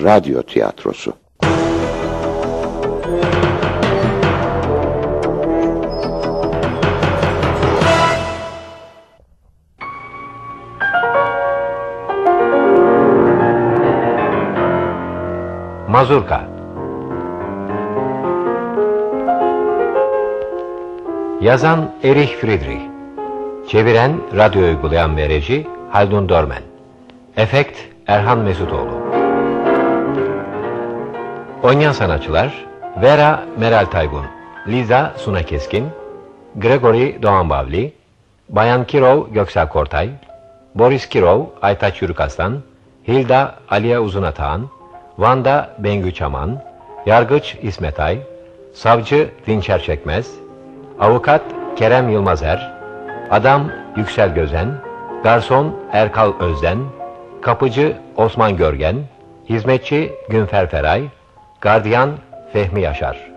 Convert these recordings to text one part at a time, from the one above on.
radyo tiyatrosu. Mazurka. Yazan Erich Friedrich. Çeviren, radyo uygulayan ve reji Haldun Dormen. Efekt Erhan Mesutoğlu. Oynayan sanatçılar: Vera Meral Taygun, Liza Suna Keskin, Gregory Doğan Bavli, Bayan Kirov Göksel Kortay, Boris Kirov Aytaç Yürükaslan, Hilda Aliye Uzunatağan, Vanda Bengü Çaman, Yargıç İsmet Ay, Savcı Dinçer Çekmez, Avukat Kerem Yılmazer, Adam Yüksel Gözen, Garson Erkal Özden, Kapıcı Osman Görgen, Hizmetçi Günfer Feray, Gardiyan Fehmi Yaşar.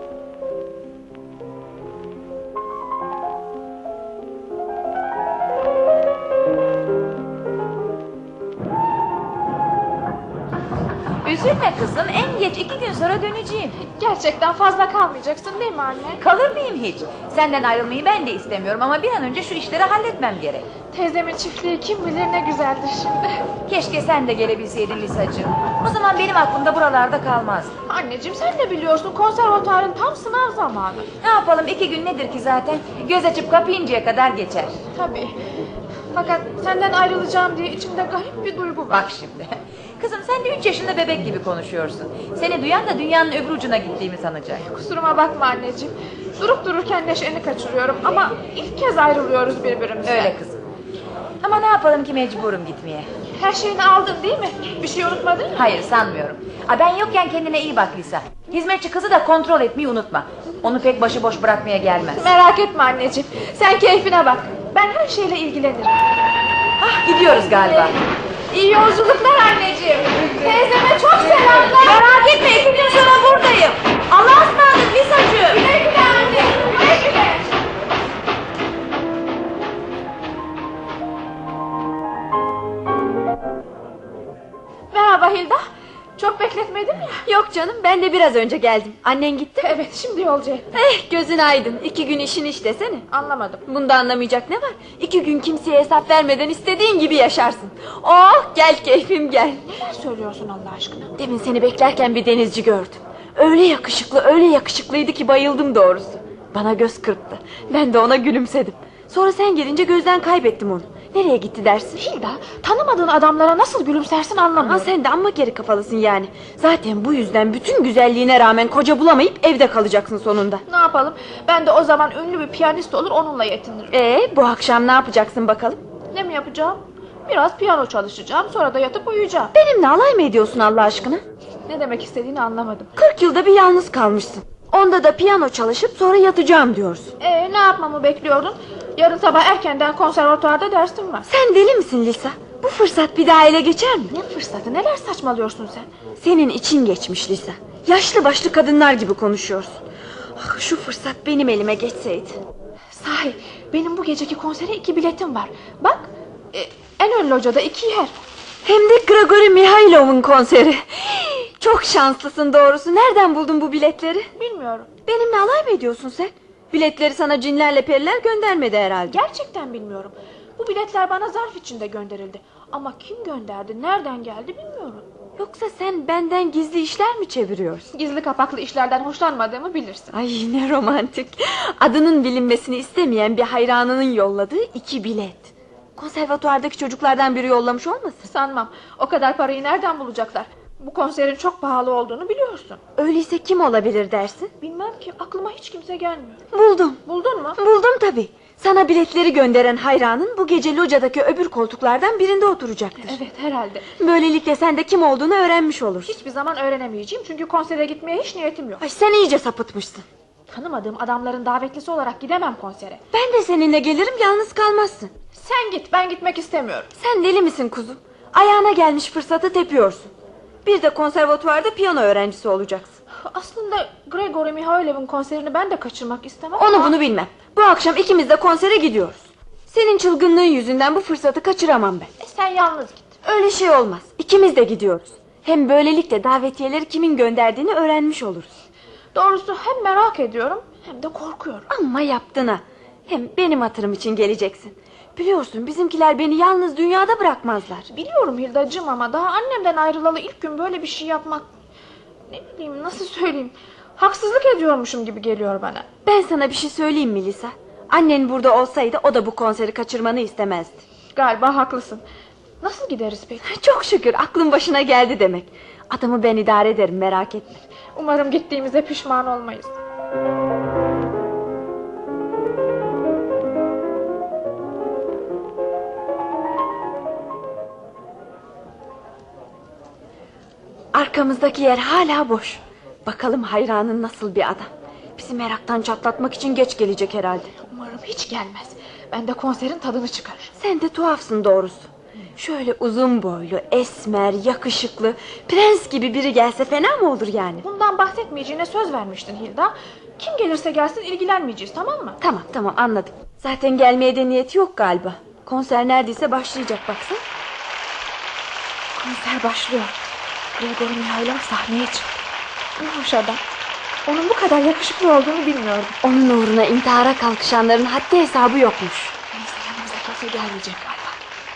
Üzülme kızım, en geç 2 gün sonra döneceğim. Gerçekten fazla kalmayacaksın değil mi anne? Kalır mıyım hiç? Senden ayrılmayı ben de istemiyorum ama bir an önce şu işleri halletmem gerek. Teyzemin çiftliği kim bilir ne güzeldir şimdi. Keşke sen de gelebilseydin Lisacığım. O zaman benim aklım da buralarda kalmazdı. Anneciğim sen de biliyorsun, konservatuarın tam sınav zamanı. Ne yapalım, 2 gün nedir ki zaten? Göz açıp kapayıncaya kadar geçer. Tabii. Fakat senden ayrılacağım diye içimde garip bir duygu var. Bak şimdi. Kızım sen de 3 yaşında bebek gibi konuşuyorsun. Seni duyan da dünyanın öbür ucuna gittiğimi sanacak. Kusuruma bakma anneciğim. Durup dururken neşeni kaçırıyorum ama ilk kez ayrılıyoruz birbirimizden. Öyle kızım. Ama ne yapalım ki mecburum gitmeye. Her şeyini aldın değil mi? Bir şey unutmadın mı? Hayır, sanmıyorum. Ben yokken kendine iyi bak Lisa. Hizmetçi kızı da kontrol etmeyi unutma. Onu pek başıboş bırakmaya gelmez. Merak etme anneciğim. Sen keyfine bak. Ben her şeyle ilgilenirim. Ah, gidiyoruz galiba. İyi yolculuklar anneciğim. Teyzeme çok selamlar. Merak etme, 2 gün sonra buradayım. Allah'a ısmarladık Lisacığım. Güle güle anne. Güle güle. Merhaba Hilda. Çok bekletmedim ya. Yok canım, ben de biraz önce geldim. Annen gitti mi? Evet, şimdi yolcu ettim. Gözün aydın. 2 gün işin iş desene. Anlamadım. Bunda anlamayacak ne var? 2 gün kimseye hesap vermeden istediğin gibi yaşarsın. Oh, gel keyfim gel. Neler söylüyorsun Allah aşkına? Demin seni beklerken bir denizci gördüm. Öyle yakışıklı, öyle yakışıklıydı ki bayıldım doğrusu. Bana göz kırptı. Ben de ona gülümsedim. Sonra sen gelince gözden kaybettim onu. Nereye gitti dersin? Hilda, tanımadığın adamlara nasıl gülümsersin anlamıyorum. Ama sen de amma geri kafalısın yani. Zaten bu yüzden bütün güzelliğine rağmen koca bulamayıp evde kalacaksın sonunda. Ne yapalım? Ben de o zaman ünlü bir piyanist olur, onunla yetinirim. Bu akşam ne yapacaksın bakalım? Ne mi yapacağım? Biraz piyano çalışacağım, sonra da yatıp uyuyacağım. Benimle alay mı ediyorsun Allah aşkına? Ne demek istediğini anlamadım. 40 yılda bir yalnız kalmışsın. Onda da piyano çalışıp sonra yatacağım diyorsun. Ne yapmamı bekliyordun? Yarın sabah erkenden konservatuvarda dersim var. Sen deli misin Lisa? Bu fırsat bir daha ele geçer mi? Ne fırsatı? Neler saçmalıyorsun sen? Senin için geçmiş Lisa. Yaşlı başlı kadınlar gibi konuşuyorsun. Ah, şu fırsat benim elime geçseydi. Sahi, benim bu geceki konsere 2 biletim var. Bak, en ön locada 2 yer. Hem de Grigori Mihailov'un konseri. Çok şanslısın doğrusu. Nereden buldun bu biletleri? Bilmiyorum. Benimle alay mı ediyorsun sen? Biletleri sana cinlerle periler göndermedi herhalde. Gerçekten bilmiyorum. Bu biletler bana zarf içinde gönderildi. Ama kim gönderdi, nereden geldi bilmiyorum. Yoksa sen benden gizli işler mi çeviriyorsun? Gizli kapaklı işlerden hoşlanmadığımı bilirsin. Ay ne romantik. Adının bilinmesini istemeyen bir hayranının yolladığı 2 bilet. Konservatuvardaki çocuklardan biri yollamış olmasın? Sanmam. O kadar parayı nereden bulacaklar? Bu konserin çok pahalı olduğunu biliyorsun. Öyleyse kim olabilir dersin? Bilmem ki, aklıma hiç kimse gelmiyor. Buldum. Buldun mu? Buldum tabii. Sana biletleri gönderen hayranın bu gece locadaki öbür koltuklardan birinde oturacaktır. Evet, herhalde. Böylelikle sen de kim olduğunu öğrenmiş olursun. Hiçbir zaman öğrenemeyeceğim çünkü konsere gitmeye hiç niyetim yok. Ay sen iyice sapıtmışsın. Tanımadığım adamların davetlisi olarak gidemem konsere. Ben de seninle gelirim, yalnız kalmazsın. Sen git, ben gitmek istemiyorum. Sen deli misin kuzum? Ayağına gelmiş fırsatı tepiyorsun. Bir de konservatuvarda piyano öğrencisi olacaksın. Aslında Gregory Mihailov'un konserini ben de kaçırmak istemem Onu ama... bunu bilmem. Bu akşam ikimiz de konsere gidiyoruz. Senin çılgınlığın yüzünden bu fırsatı kaçıramam ben. Sen yalnız git. Öyle şey olmaz. İkimiz de gidiyoruz. Hem böylelikle davetiyeleri kimin gönderdiğini öğrenmiş oluruz. Doğrusu hem merak ediyorum hem de korkuyorum. Amma yaptın ha. Hem benim hatırım için geleceksin. Biliyorsun bizimkiler beni yalnız dünyada bırakmazlar. Biliyorum Hildacığım ama daha annemden ayrılalı ilk gün böyle bir şey yapmak... Ne bileyim, nasıl söyleyeyim... Haksızlık ediyormuşum gibi geliyor bana. Ben sana bir şey söyleyeyim mi Lisa? Annen burada olsaydı o da bu konseri kaçırmanı istemezdi. Galiba haklısın. Nasıl gideriz peki? Çok şükür aklın başına geldi demek. Adamı ben idare ederim, merak etme. Umarım gittiğimize pişman olmayız. Arkamızdaki yer hala boş. Bakalım hayranın nasıl bir adam. Bizi meraktan çatlatmak için geç gelecek herhalde. Umarım hiç gelmez. Ben de konserin tadını çıkarır. Sen de tuhafsın doğrusu. Şöyle uzun boylu, esmer, yakışıklı, prens gibi biri gelse fena mı olur yani? Bundan bahsetmeyeceğine söz vermiştin Hilda. Kim gelirse gelsin ilgilenmeyeceğiz, tamam mı? Tamam anladım. Zaten gelmeye de niyeti yok galiba. Konser neredeyse başlayacak baksana. Konser başlıyor. Grigori Mihailov sahneye çıktı. Ne hoş adam. Onun bu kadar yakışıklı olduğunu bilmiyordum. Onun uğruna intihara kalkışanların haddi hesabı yokmuş. Neyse, yanımıza kimse gelmeyecek galiba.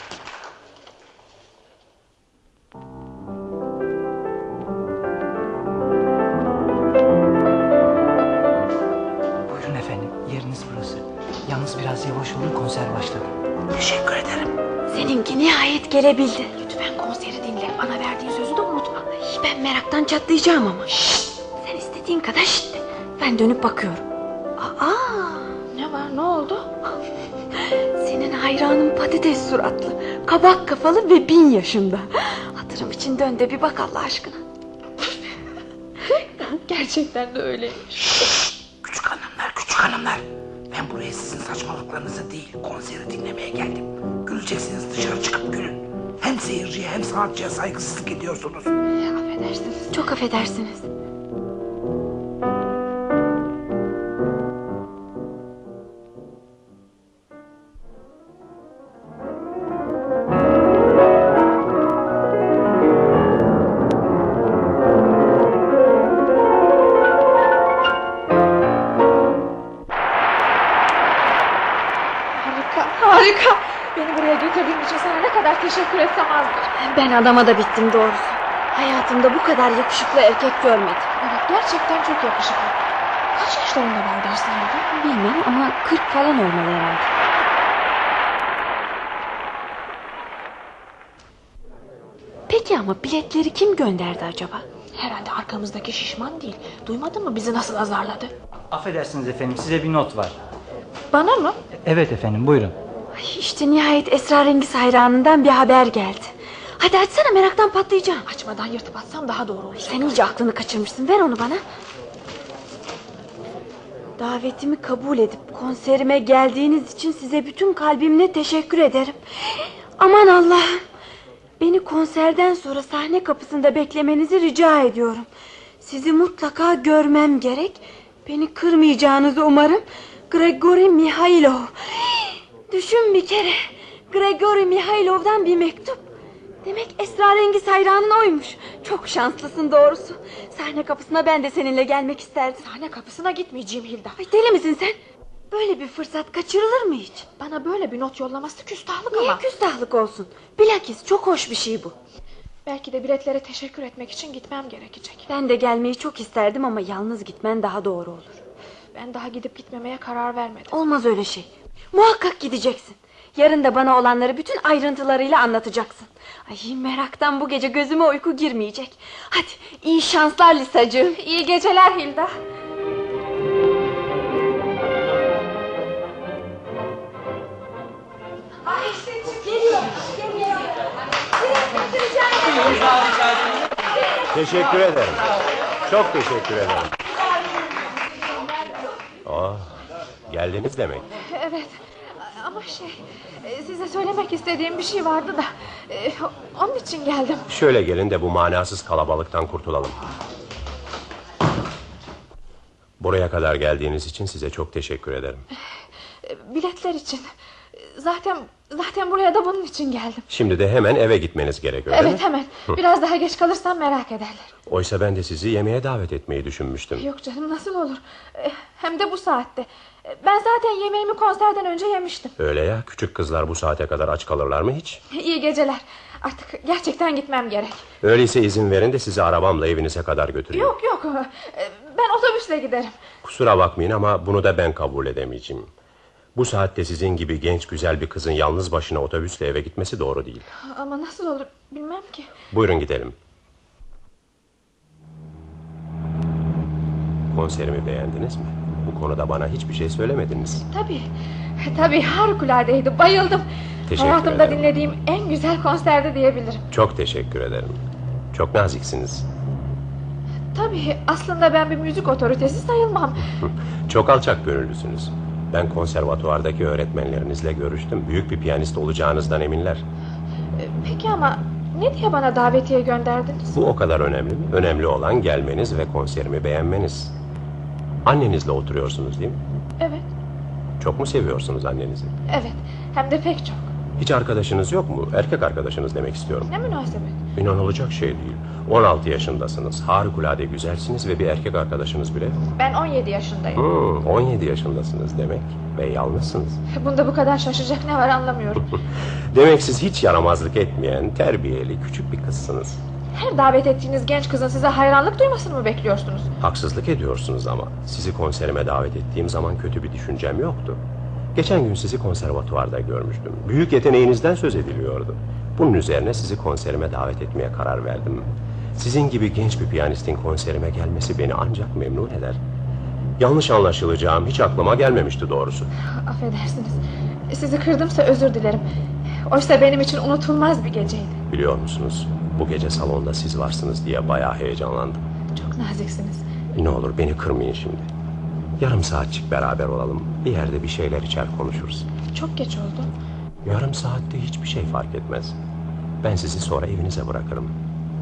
Buyurun efendim, yeriniz burası. Yalnız biraz yavaş olun, konser başladı. Teşekkür ederim. Seninki nihayet gelebildi. Lütfen konseri dinle. Bana verdiğin sözü de unutma. Ay, ben meraktan çatlayacağım ama. Şşt, sen istediğin kadar şşt de. Ben dönüp bakıyorum. Aa, Ne var, ne oldu? senin hayranın patates suratlı, kabak kafalı ve 1000 yaşında. Hatırım için dön de bir bak Allah aşkına. Gerçekten de öyleymiş. Küçük hanımlar. Ben buraya sizin saçmalıklarınızı değil, konseri dinlemeye geldim. Güleceksiniz, dışarı çıkıp gülün. Hem seyirciye hem sanatçıya saygısızlık ediyorsunuz. Affedersiniz. Çok affedersiniz. Harika. Beni buraya getirdiğin için sana ne kadar teşekkür etsem azdır. Ben adama da bittim doğrusu. Hayatımda bu kadar yakışıklı erkek görmedim. Evet, gerçekten çok yakışıklı. Kaç yaşlarında var dersin Hilda? Bilmem ama 40 falan olmalı herhalde. Peki ama biletleri kim gönderdi acaba? Herhalde arkamızdaki şişman değil. Duymadın mı bizi nasıl azarladı? Affedersiniz efendim, size bir not var. Bana mı? Evet efendim, buyurun. Ay, işte nihayet esrarengiz hayranından bir haber geldi. Hadi açsana, meraktan patlayacağım. Açmadan yırtıp atsam daha doğru olur. Sen iyice aklını kaçırmışsın, ver onu bana. Davetimi kabul edip konserime geldiğiniz için size bütün kalbimle teşekkür ederim. Aman Allah'ım. Beni konserden sonra sahne kapısında beklemenizi rica ediyorum. Sizi mutlaka görmem gerek. Beni kırmayacağınızı umarım. Grigori Mihailov. Düşün bir kere. Grigori Mihailov'dan bir mektup. Demek esrarengiz hayranın oymuş. Çok şanslısın doğrusu. Sahne kapısına ben de seninle gelmek isterdim. Sahne kapısına gitmeyeceğim Hilda. Ay, deli misin sen? Böyle bir fırsat kaçırılır mı hiç? Bana böyle bir not yollaması küstahlık Niye ama. küstahlık olsun? Bilakis çok hoş bir şey bu. Belki de biletlere teşekkür etmek için gitmem gerekecek. Ben de gelmeyi çok isterdim ama yalnız gitmen daha doğru olur. Ben daha gidip gitmemeye karar vermedim. Olmaz öyle şey. Muhakkak gideceksin. Yarın da bana olanları bütün ayrıntılarıyla anlatacaksın. Ay, meraktan bu gece gözüme uyku girmeyecek. Hadi iyi şanslar Lisacığım. İyi geceler Hilda. Teşekkür ederim. Çok teşekkür ederim. Oh, geldiniz demek. Evet. Ama size söylemek istediğim bir şey vardı da onun için geldim. Şöyle gelin de bu manasız kalabalıktan kurtulalım. Buraya kadar geldiğiniz için size çok teşekkür ederim. Biletler için. Zaten buraya da bunun için geldim. Şimdi de hemen eve gitmeniz gerekiyor, değil mi? Evet, hemen. Biraz daha geç kalırsam merak ederler. Oysa ben de sizi yemeğe davet etmeyi düşünmüştüm. Yok canım, nasıl olur? Hem de bu saatte. Ben zaten yemeğimi konserden önce yemiştim. Öyle ya, küçük kızlar bu saate kadar aç kalırlar mı hiç? İyi geceler. Artık gerçekten gitmem gerek. Öyleyse izin verin de sizi arabamla evinize kadar götüreyim. Yok. Ben otobüsle giderim. Kusura bakmayın ama bunu da ben kabul edemeyeceğim. Bu saatte sizin gibi genç güzel bir kızın yalnız başına otobüsle eve gitmesi doğru değil. Ama nasıl olur bilmem ki. Buyurun gidelim. Konserimi beğendiniz mi? Bu konuda bana hiçbir şey söylemediniz. Tabii harikuladeydi, bayıldım. Teşekkür Hayatımda ederim. dinlediğim en güzel konserdi diyebilirim. Çok teşekkür ederim. Çok naziksiniz. Tabii aslında ben bir müzik otoritesi sayılmam. Çok alçak gönüllüsünüz. Ben konservatuvardaki öğretmenlerinizle görüştüm. Büyük bir piyanist olacağınızdan eminler. Peki ama ne diye bana davetiye gönderdiniz? Bu o kadar önemli mi? Önemli olan gelmeniz ve konserimi beğenmeniz. Annenizle oturuyorsunuz değil mi? Evet, Çok mu seviyorsunuz annenizi? evet. Hem de pek çok. Hiç arkadaşınız yok mu? Erkek arkadaşınız demek istiyorum. Ne münasebet. İnanılacak şey değil. 16 yaşındasınız. Harikulade güzelsiniz ve bir erkek arkadaşınız bile yok. Ben 17 yaşındayım. 17 yaşındasınız demek ve yalnızsınız. Bunda bu kadar şaşacak ne var anlamıyorum. Demek siz hiç yaramazlık etmeyen, terbiyeli, küçük bir kızsınız. Her davet ettiğiniz genç kızın size hayranlık duymasını mı bekliyorsunuz? Haksızlık ediyorsunuz ama. Sizi konserime davet ettiğim zaman kötü bir düşüncem yoktu. Geçen gün sizi konservatuvarda görmüştüm. Büyük yeteneğinizden söz ediliyordu. Bunun üzerine sizi konserime davet etmeye karar verdim. Sizin gibi genç bir piyanistin konserime gelmesi beni ancak memnun eder. Yanlış anlaşılacağım hiç aklıma gelmemişti doğrusu. Affedersiniz. Sizi kırdımsa özür dilerim. Oysa benim için unutulmaz bir geceydi. Biliyor musunuz? Bu gece salonda siz varsınız diye bayağı heyecanlandım. Çok naziksiniz. Ne olur beni kırmayın şimdi. Yarım saatçik beraber olalım. Bir yerde bir şeyler içer konuşuruz. Çok geç oldu. Yarım saatte hiçbir şey fark etmez. Ben sizi sonra evinize bırakırım.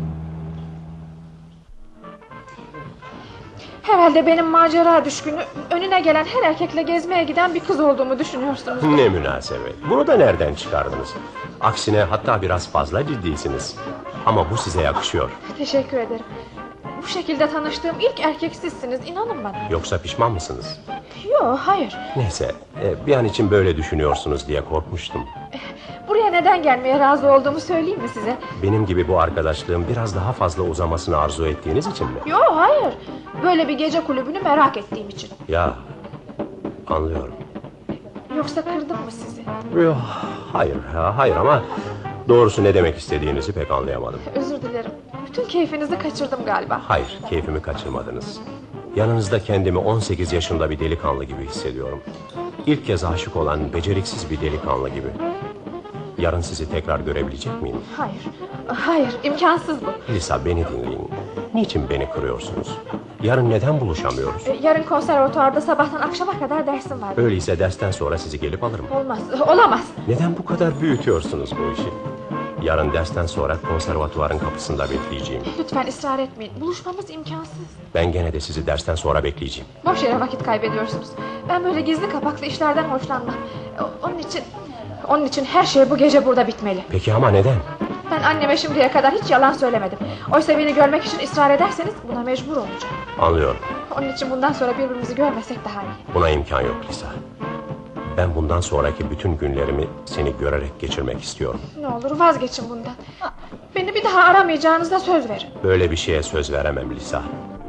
Herhalde benim macera düşkünü, önüne gelen her erkekle gezmeye giden bir kız olduğumu düşünüyorsunuz. Ne münasebet. Bunu da nereden çıkardınız? Aksine hatta biraz fazla ciddisiniz. Ama bu size yakışıyor. Teşekkür ederim. Bu şekilde tanıştığım ilk erkek sizsiniz, inanın bana. Yoksa pişman mısınız? Yok, hayır. Neyse, bir an için böyle düşünüyorsunuz diye korkmuştum. Buraya neden gelmeye razı olduğumu söyleyeyim mi size? Benim gibi bu arkadaşlığın biraz daha fazla uzamasını arzu ettiğiniz için mi? Yok, hayır. Böyle bir gece kulübünü merak ettiğim için. Ya, anlıyorum. Yoksa kırdım mı sizi? Yok, hayır ama doğrusu ne demek istediğinizi pek anlayamadım. Özür dilerim. Bütün keyfinizi kaçırdım galiba. Hayır, keyfimi kaçırmadınız. Yanınızda kendimi 18 yaşında bir delikanlı gibi hissediyorum. İlk kez aşık olan beceriksiz bir delikanlı gibi. Yarın sizi tekrar görebilecek miyim? Hayır, imkansız bu. Lisa beni dinleyin. Niçin beni kırıyorsunuz? Yarın neden buluşamıyoruz? Yarın konservatuvarda sabahtan akşama kadar dersim var. Öyleyse dersten sonra sizi gelip alırım. Olmaz, olamaz. Neden bu kadar büyütüyorsunuz bu işi? Yarın dersten sonra konservatuvarın kapısında bekleyeceğim. Lütfen ısrar etmeyin. Buluşmamız imkansız. Ben gene de sizi dersten sonra bekleyeceğim. Boş yere vakit kaybediyorsunuz. Ben böyle gizli kapaklı işlerden hoşlanmam. Onun için her şey bu gece burada bitmeli. Peki ama neden? Ben anneme şimdiye kadar hiç yalan söylemedim. Oysa beni görmek için ısrar ederseniz buna mecbur olacağım. Anlıyorum. Onun için bundan sonra birbirimizi görmesek daha iyi. Buna imkan yok Lisa. Ben bundan sonraki bütün günlerimi seni görerek geçirmek istiyorum. Ne olur vazgeçin bundan. Beni bir daha aramayacağınıza söz verin. Böyle bir şeye söz veremem Lisa.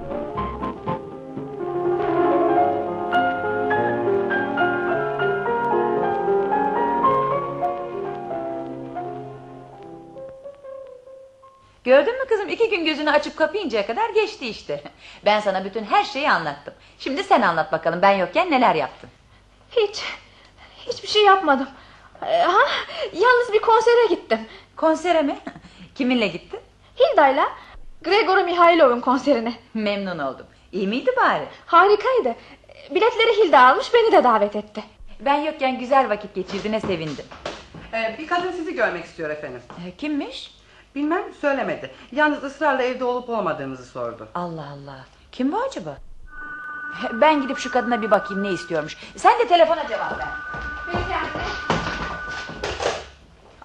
Gördün mü kızım, 2 gün gözünü açıp kapayıncaya kadar geçti işte. Ben sana bütün her şeyi anlattım. Şimdi sen anlat bakalım, ben yokken neler yaptın? Hiçbir şey yapmadım. Yalnız bir konsere gittim. Konsere mi? Kiminle gittin? Hilda'yla Grigori Mihailov'un konserine. Memnun oldum. İyi miydi bari? Harikaydı. Biletleri Hilda almış, beni de davet etti. Ben yokken güzel vakit geçirdiğine sevindim. Bir kadın sizi görmek istiyor efendim. Kimmiş? Bilmem, söylemedi. Yalnız ısrarla evde olup olmadığınızı sordu. Allah Allah. Kim bu acaba? Ben gidip şu kadına bir bakayım ne istiyormuş. Sen de telefona cevap ver. Peki anne.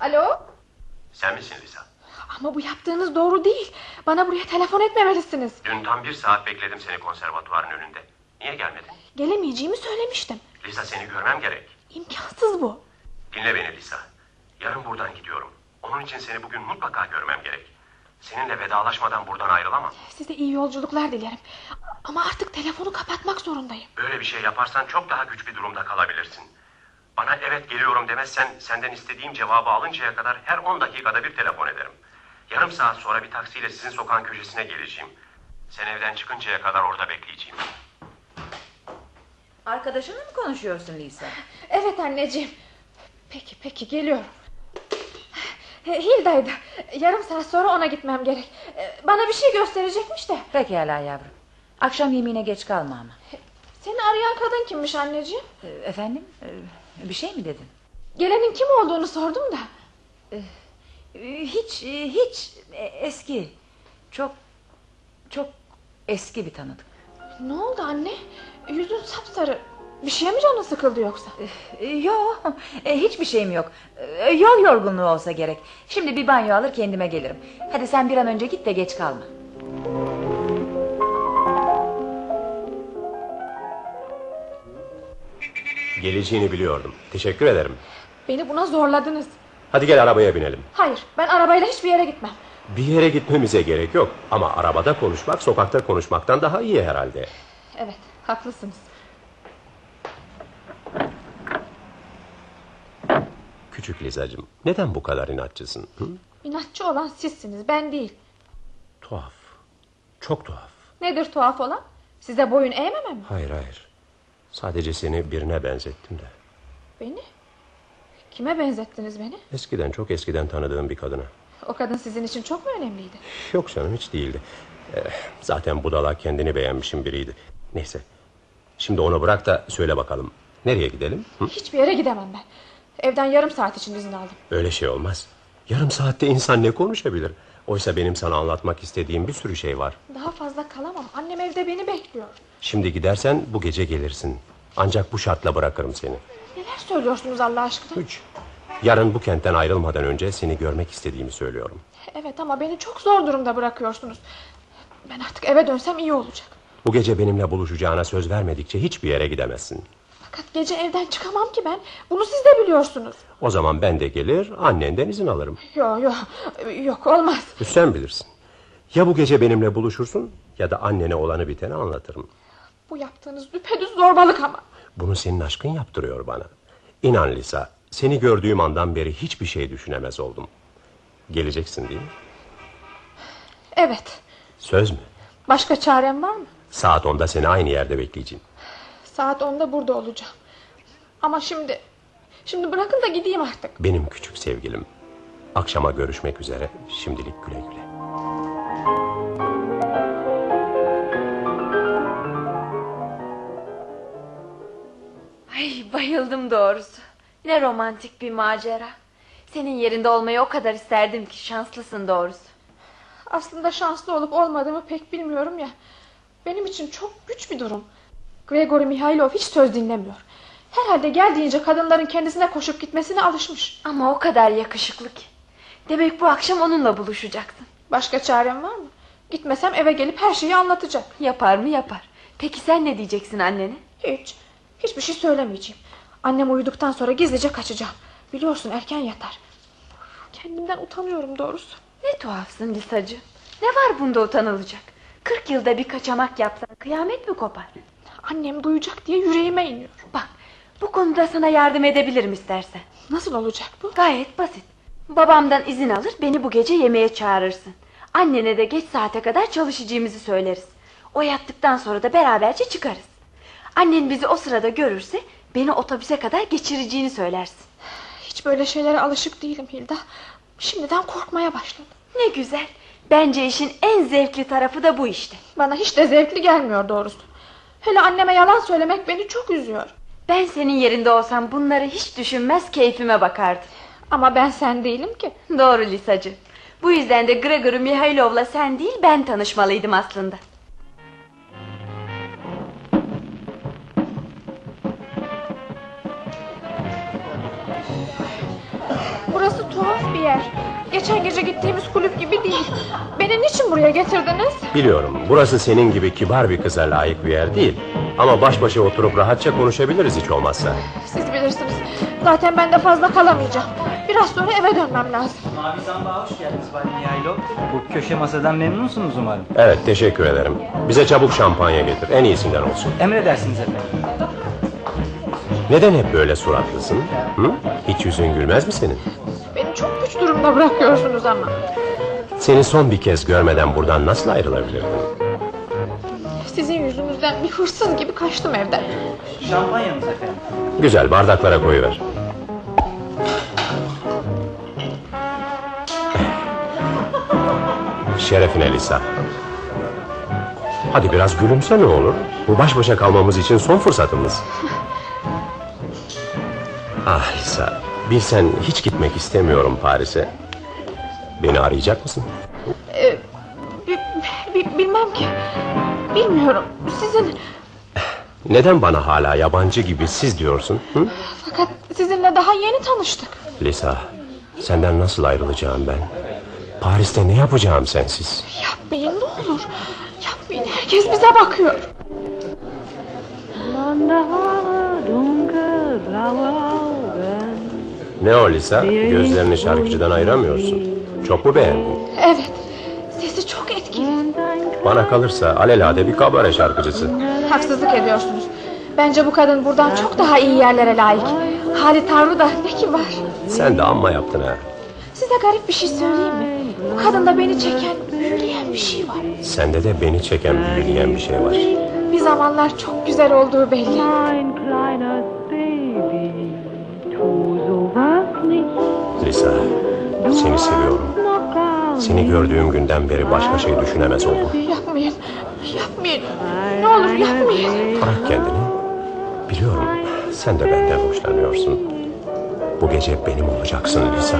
Alo? Sen misin Lisa? Ama bu yaptığınız doğru değil. Bana buraya telefon etmemelisiniz. Dün tam 1 saat bekledim seni konservatuvarın önünde. Niye gelmedin? Gelemeyeceğimi söylemiştim. Lisa, seni görmem gerek. İmkansız bu. Dinle beni Lisa. Yarın buradan gidiyorum. Onun için seni bugün mutlaka görmem gerek. Seninle vedalaşmadan buradan ayrılamam. Size iyi yolculuklar dilerim. Ama artık telefonu kapatmak zorundayım. Böyle bir şey yaparsan çok daha güç bir durumda kalabilirsin. Bana evet geliyorum demezsen senden istediğim cevabı alıncaya kadar her 10 dakikada bir telefon ederim. Yarım saat sonra bir taksiyle sizin sokağın köşesine geleceğim. Sen evden çıkıncaya kadar orada bekleyeceğim. Arkadaşınla mı konuşuyorsun Lisa? Evet anneciğim. Peki geliyorum. Hilda'ydı. Yarım saat sonra ona gitmem gerek. Bana bir şey gösterecekmiş de. Pekala yavrum. Akşam yemeğine geç kalma ama. Seni arayan kadın kimmiş anneciğim? Efendim? Bir şey mi dedin? Gelenin kim olduğunu sordum da. Hiç eski. Çok eski bir tanıdık. Ne oldu anne? Yüzün sapsarı. Bir şeye mi canın sıkıldı yoksa? Yok, hiçbir şeyim yok. Yol yorgunluğu olsa gerek. Şimdi bir banyo alır kendime gelirim. Hadi sen bir an önce git de geç kalma. Geleceğini biliyordum. Teşekkür ederim. Beni buna zorladınız. Hadi gel arabaya binelim. Hayır, ben arabayla hiçbir yere gitmem. Bir yere gitmemize gerek yok. Ama arabada konuşmak sokakta konuşmaktan daha iyi herhalde. Evet, haklısınız. Küçük Lizacığım, neden bu kadar inatçısın? Hı? İnatçı olan sizsiniz, ben değil. Tuhaf. Çok tuhaf. Nedir tuhaf olan? Size boyun eğmemem mi? Hayır. Sadece seni birine benzettim de. Beni? Kime benzettiniz beni? Eskiden, çok eskiden tanıdığım bir kadına. O kadın sizin için çok mu önemliydi? Yok canım, hiç değildi. Zaten budala kendini beğenmişim biriydi. Neyse. Şimdi onu bırak da söyle bakalım. Nereye gidelim? Hı? Hiçbir yere gidemem ben. Evden yarım saat için izin aldım. Öyle şey olmaz. Yarım saatte insan ne konuşabilir? Oysa benim sana anlatmak istediğim bir sürü şey var. Daha fazla kalamam. Annem evde beni bekliyor. Şimdi gidersen bu gece gelirsin. Ancak bu şartla bırakırım seni. Neler söylüyorsunuz Allah aşkına? 3. Yarın bu kentten ayrılmadan önce seni görmek istediğimi söylüyorum. Evet ama beni çok zor durumda bırakıyorsunuz. Ben artık eve dönsem iyi olacak. Bu gece benimle buluşacağına söz vermedikçe hiçbir yere gidemezsin. Fakat gece evden çıkamam ki ben. Bunu siz de biliyorsunuz. O zaman ben de gelir, annenden izin alırım. Yok olmaz. Sen bilirsin. Ya bu gece benimle buluşursun ya da annene olanı biteni anlatırım. Bu yaptığınız düpedüz zorbalık ama. Bunu senin aşkın yaptırıyor bana. İnan Lisa, seni gördüğüm andan beri hiçbir şey düşünemez oldum. Geleceksin değil mi? Evet. Söz mü? Başka çarem var mı? Saat 10'da seni aynı yerde bekleyeceğim. Saat 10'da burada olacağım. Ama şimdi bırakın da gideyim artık. Benim küçük sevgilim. Akşama görüşmek üzere. Şimdilik güle güle. Ay, bayıldım doğrusu. Ne romantik bir macera. Senin yerinde olmayı o kadar isterdim ki, şanslısın doğrusu. Aslında şanslı olup olmadığımı pek bilmiyorum ya. Benim için çok güç bir durum. Grigori Mihailov hiç söz dinlemiyor. Herhalde geldiğince kadınların kendisine koşup gitmesine alışmış. Ama o kadar yakışıklı ki. Demek bu akşam onunla buluşacaksın. Başka çarem var mı? Gitmesem eve gelip her şeyi anlatacak. Yapar mı yapar. Peki sen ne diyeceksin annene? Hiçbir şey söylemeyeceğim. Annem uyuduktan sonra gizlice kaçacağım. Biliyorsun erken yatar. Kendimden utanıyorum doğrusu. Ne tuhafsın Lisacığım. Ne var bunda utanılacak? 40 yılda bir kaçamak yapsan kıyamet mi kopar? Annem duyacak diye yüreğime iniyor. Bak, bu konuda sana yardım edebilirim istersen. Nasıl olacak bu? Gayet basit. Babamdan izin alır, beni bu gece yemeğe çağırırsın. Annene de geç saate kadar çalışacağımızı söyleriz. O yattıktan sonra da beraberce çıkarız. Annen bizi o sırada görürse beni otobüse kadar geçireceğini söylersin. Hiç böyle şeylere alışık değilim Hilda. Şimdiden korkmaya başladım. Ne güzel. Bence işin en zevkli tarafı da bu işte. Bana hiç de zevkli gelmiyor doğrusu. Hele anneme yalan söylemek beni çok üzüyor. Ben senin yerinde olsam bunları hiç düşünmez, keyfime bakardım. Ama ben sen değilim ki. Doğru Lisacığım. Bu yüzden de Grigori Mihailov'la sen değil ben tanışmalıydım aslında. Burası Burası tuhaf bir yer. Geçen gece gittiğimiz kulüp gibi değil. Beni niçin buraya getirdiniz? Biliyorum, burası senin gibi kibar bir kıza layık bir yer değil. Ama baş başa oturup rahatça konuşabiliriz hiç olmazsa. Siz bilirsiniz. Zaten ben de fazla kalamayacağım. Biraz sonra eve dönmem lazım. Mavi Zambağa hoş geldiniz Bay Mihailov. Bu köşe masadan memnunsunuz umarım. Evet, teşekkür ederim. Bize çabuk şampanya getir, en iyisinden olsun. Emredersiniz efendim. Neden hep böyle suratlısın? Hı? Hiç yüzün gülmez mi senin? Beni çok güç durumda bırakıyorsunuz ama. Seni son bir kez görmeden buradan nasıl ayrılabilirdim? Sizin yüzünüzden bir hırsız gibi kaçtım evden. Şampanyanız efendim. Güzel, bardaklara koyuver. Şerefine Lisa. Hadi biraz gülümse ne olur? Bu baş başa kalmamız için son fırsatımız. Ah Lisa, bilsen hiç gitmek istemiyorum Paris'e. Beni arayacak mısın? Bilmem ki. Bilmiyorum. Sizin... Neden bana hala yabancı gibi siz diyorsun? Hı? Fakat sizinle daha yeni tanıştık. Lisa, senden nasıl ayrılacağım ben? Paris'te ne yapacağım sensiz? Yapmayın ne olur. Yapmayın, herkes bize bakıyor. Ne o Lisa? Gözlerini şarkıcıdan ayıramıyorsun. Çok mu beğendin? Evet. Sesi çok etkili. Bana kalırsa alelade bir kabare şarkıcısı. Haksızlık ediyorsunuz. Bence bu kadın buradan çok daha iyi yerlere layık. Hali tavrı da ne kibar. Sen de amma yaptın ha. Size garip bir şey söyleyeyim mi? Bu kadında beni çeken, büyüleyen bir şey var. Sende de beni çeken, büyüleyen bir şey var. Bir zamanlar çok güzel olduğu belli. Lisa, seni seviyorum. Seni gördüğüm günden beri başka şey düşünemez oldum. Yapmayın, yapmayın. Ne olur yapmayın. Bırak kendini. Biliyorum, sen de benden hoşlanıyorsun. Bu gece benim olacaksın Lisa.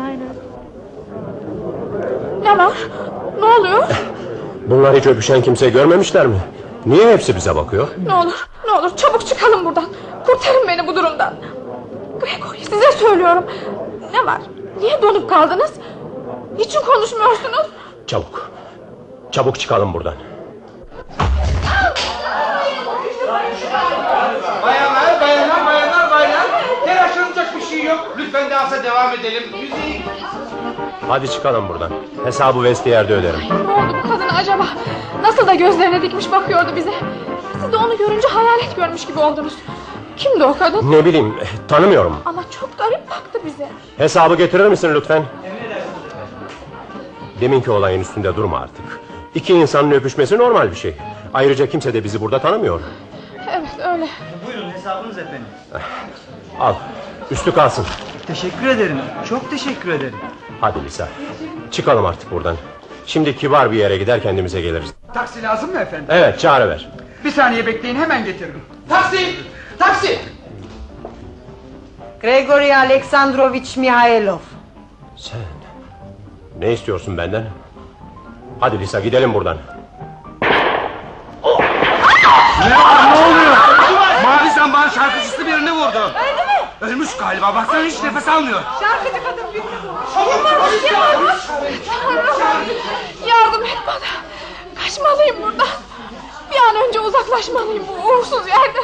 Ne var? Ne oluyor? Bunlar hiç öpüşen kimse görmemişler mi? Niye hepsi bize bakıyor? Ne olur, ne olur çabuk çıkalım buradan. Kurtarın beni bu durumdan. Gregory, size söylüyorum. Ne var? Niye donup kaldınız? Niçin konuşmuyorsunuz? Çabuk. Çabuk çıkalım buradan. Bayanlar. Telaşlanacak bir şey yok. Lütfen dansa devam edelim. Müzik. Hadi çıkalım buradan. Hesabı vestiyerde öderim. Ne oldu bu kadına acaba? Nasıl da gözlerine dikmiş bakıyordu bize. Siz de onu görünce hayalet görmüş gibi oldunuz. Kimdi o kadın? Ne bileyim, tanımıyorum. Ama çok garip baktı bize. Hesabı getirir misin lütfen? Deminki olayın üstünde durma artık. İki insanın öpüşmesi normal bir şey. Ayrıca kimse de bizi burada tanımıyor. Evet öyle. Buyurun hesabınız efendim. Al, üstü kalsın. Teşekkür ederim. Çok teşekkür ederim. Hadi Lisa, çıkalım artık buradan. Şimdi kibar bir yere gider kendimize geliriz. Taksi lazım mı efendim? Evet, çağırıver. Bir saniye bekleyin, hemen getirdim. Taksi! Grigori Aleksandrovich Mihailov. Sen, ne istiyorsun benden? Hadi Lisa, gidelim buradan. Ne oluyor? Mavi Zambağ'ın şarkıcısı birini vurdu. Öyle mi? Ölmüş galiba, baksana hiç nefes almıyor. Şarkıcı kadın birini vurdu. Kim varmış? Yardım et bana. Kaçmalıyım buradan. Bir an önce uzaklaşmalıyım bu uğursuz yerden.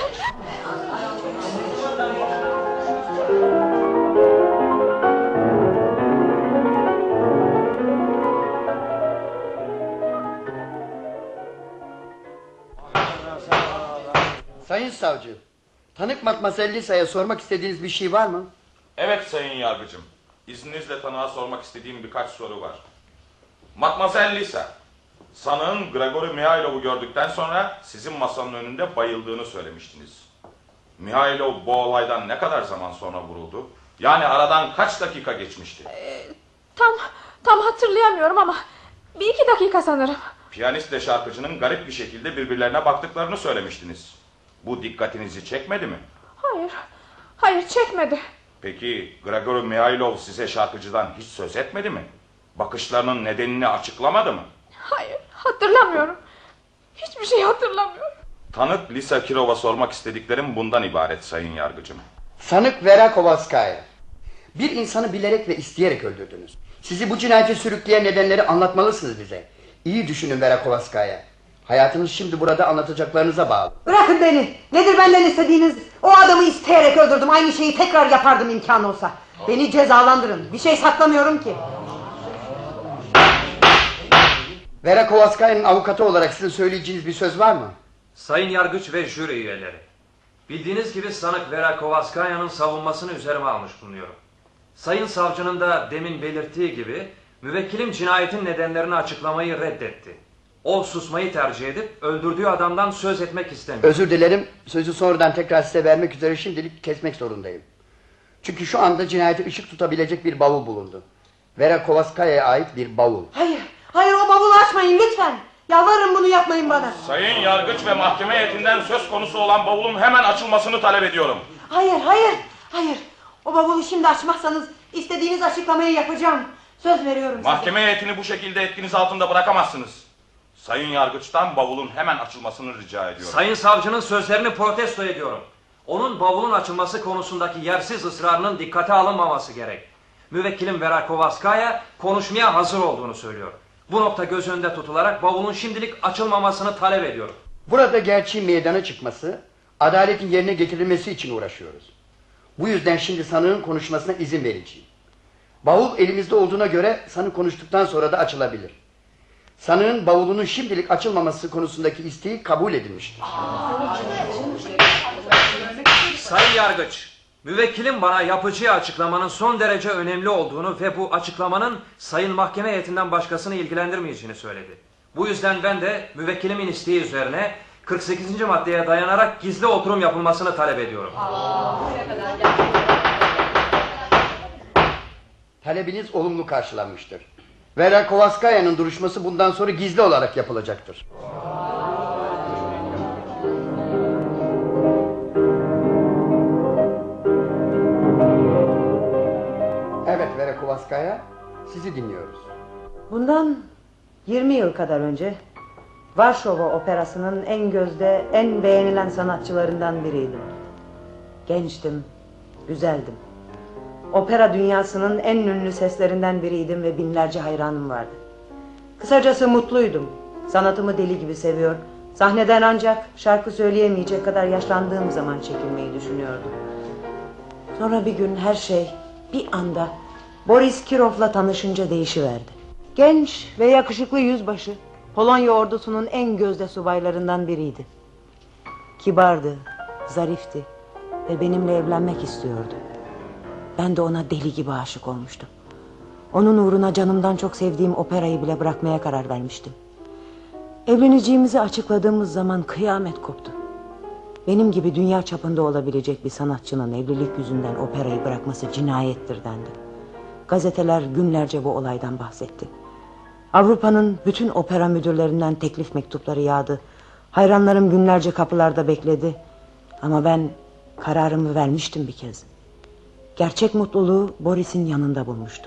Sayın savcı, tanık Matmazel Lisa'ya sormak istediğiniz bir şey var mı? Evet sayın yargıcım. İzninizle tanığa sormak istediğim birkaç soru var. Matmazel Lisa, sanığın Grigori Mihailov'u gördükten sonra sizin masanın önünde bayıldığını söylemiştiniz. Mihailov bu olaydan ne kadar zaman sonra vuruldu? Yani aradan kaç dakika geçmişti? Tam hatırlayamıyorum ama bir iki dakika sanırım. Piyanistle şarkıcının garip bir şekilde birbirlerine baktıklarını söylemiştiniz. Bu dikkatinizi çekmedi mi? Hayır çekmedi. Peki Grigori Mihailov size şarkıcıdan hiç söz etmedi mi? Bakışlarının nedenini açıklamadı mı? Hayır hatırlamıyorum. Hiçbir şey hatırlamıyorum. Tanık Lisa Kirov'a sormak istediklerim bundan ibaret sayın yargıcım. Sanık Vera Kovaskaya. Bir insanı bilerek ve isteyerek öldürdünüz. Sizi bu cinayete sürükleyen nedenleri anlatmalısınız bize. İyi düşünün Vera Kovalskaya. Hayatınız şimdi burada anlatacaklarınıza bağlı. Bırakın beni. Nedir benden istediğiniz? O adamı isteyerek öldürdüm. Aynı şeyi tekrar yapardım imkan olsa. Beni cezalandırın. Bir şey saklamıyorum ki. Vera Kovalskaya'nın avukatı olarak sizin söyleyeceğiniz bir söz var mı? Sayın yargıç ve jüri üyeleri, bildiğiniz gibi sanık Vera Kovalskaya'nın savunmasını üzerime almış bulunuyorum. Sayın savcının da demin belirttiği gibi müvekkilim cinayetin nedenlerini açıklamayı reddetti. O susmayı tercih edip öldürdüğü adamdan söz etmek istemiyor. Özür dilerim, sözü sonradan tekrar size vermek üzere şimdilik kesmek zorundayım. Çünkü şu anda cinayete ışık tutabilecek bir bavul bulundu. Vera Kovalskaya'ya ait bir bavul. Hayır. Hayır, o bavulu açmayın lütfen. Yalvarırım, bunu yapmayın bana. Sayın yargıç ve mahkeme heyetinden söz konusu olan bavulun hemen açılmasını talep ediyorum. Hayır. Hayır. O bavulu şimdi açmazsanız istediğiniz açıklamayı yapacağım. Söz veriyorum size. Mahkeme heyetini bu şekilde etkiniz altında bırakamazsınız. Sayın yargıçtan bavulun hemen açılmasını rica ediyorum. Sayın savcının sözlerini protesto ediyorum. Onun bavulun açılması konusundaki yersiz ısrarının dikkate alınmaması gerek. Müvekkilim Vera Kovalskaya konuşmaya hazır olduğunu söylüyor. Bu nokta göz önünde tutularak bavulun şimdilik açılmamasını talep ediyorum. Burada gerçeğin meydana çıkması, adaletin yerine getirilmesi için uğraşıyoruz. Bu yüzden şimdi sanığın konuşmasına izin vereceğim. Bavul elimizde olduğuna göre sanık konuştuktan sonra da açılabilir. Sanığın bavulunun şimdilik açılmaması konusundaki isteği kabul edilmiştir. Sayın yargıç, müvekkilim bana yapıcı açıklamanın son derece önemli olduğunu ve bu açıklamanın sayın mahkeme heyetinden başkasını ilgilendirmeyeceğini söyledi. Bu yüzden ben de müvekkilimin isteği üzerine 48. maddeye dayanarak gizli oturum yapılmasını talep ediyorum. Talebiniz olumlu karşılanmıştır. Vera Kovalskaya'nın duruşması bundan sonra gizli olarak yapılacaktır. Evet Vera Kovalskaya, sizi dinliyoruz. Bundan 20 yıl kadar önce Varşova Operası'nın en gözde, en beğenilen sanatçılarından biriydim. Gençtim, güzeldim. Opera dünyasının en ünlü seslerinden biriydim ve binlerce hayranım vardı. Kısacası mutluydum. Sanatımı deli gibi seviyor. Sahneden ancak şarkı söyleyemeyecek kadar yaşlandığım zaman çekilmeyi düşünüyordum. Sonra bir gün her şey bir anda Boris Kirov'la tanışınca değişiverdi. Genç ve yakışıklı yüzbaşı, Polonya ordusunun en gözde subaylarından biriydi. Kibardı, zarifti ve benimle evlenmek istiyordu. Ben de ona deli gibi aşık olmuştum. Onun uğruna canımdan çok sevdiğim operayı bile bırakmaya karar vermiştim. Evleneceğimizi açıkladığımız zaman kıyamet koptu. Benim gibi dünya çapında olabilecek bir sanatçının evlilik yüzünden operayı bırakması cinayettir dendi. Gazeteler günlerce bu olaydan bahsetti. Avrupa'nın bütün opera müdürlerinden teklif mektupları yağdı. Hayranlarım günlerce kapılarda bekledi. Ama ben kararımı vermiştim bir kez. Gerçek mutluluğu Boris'in yanında bulmuştum.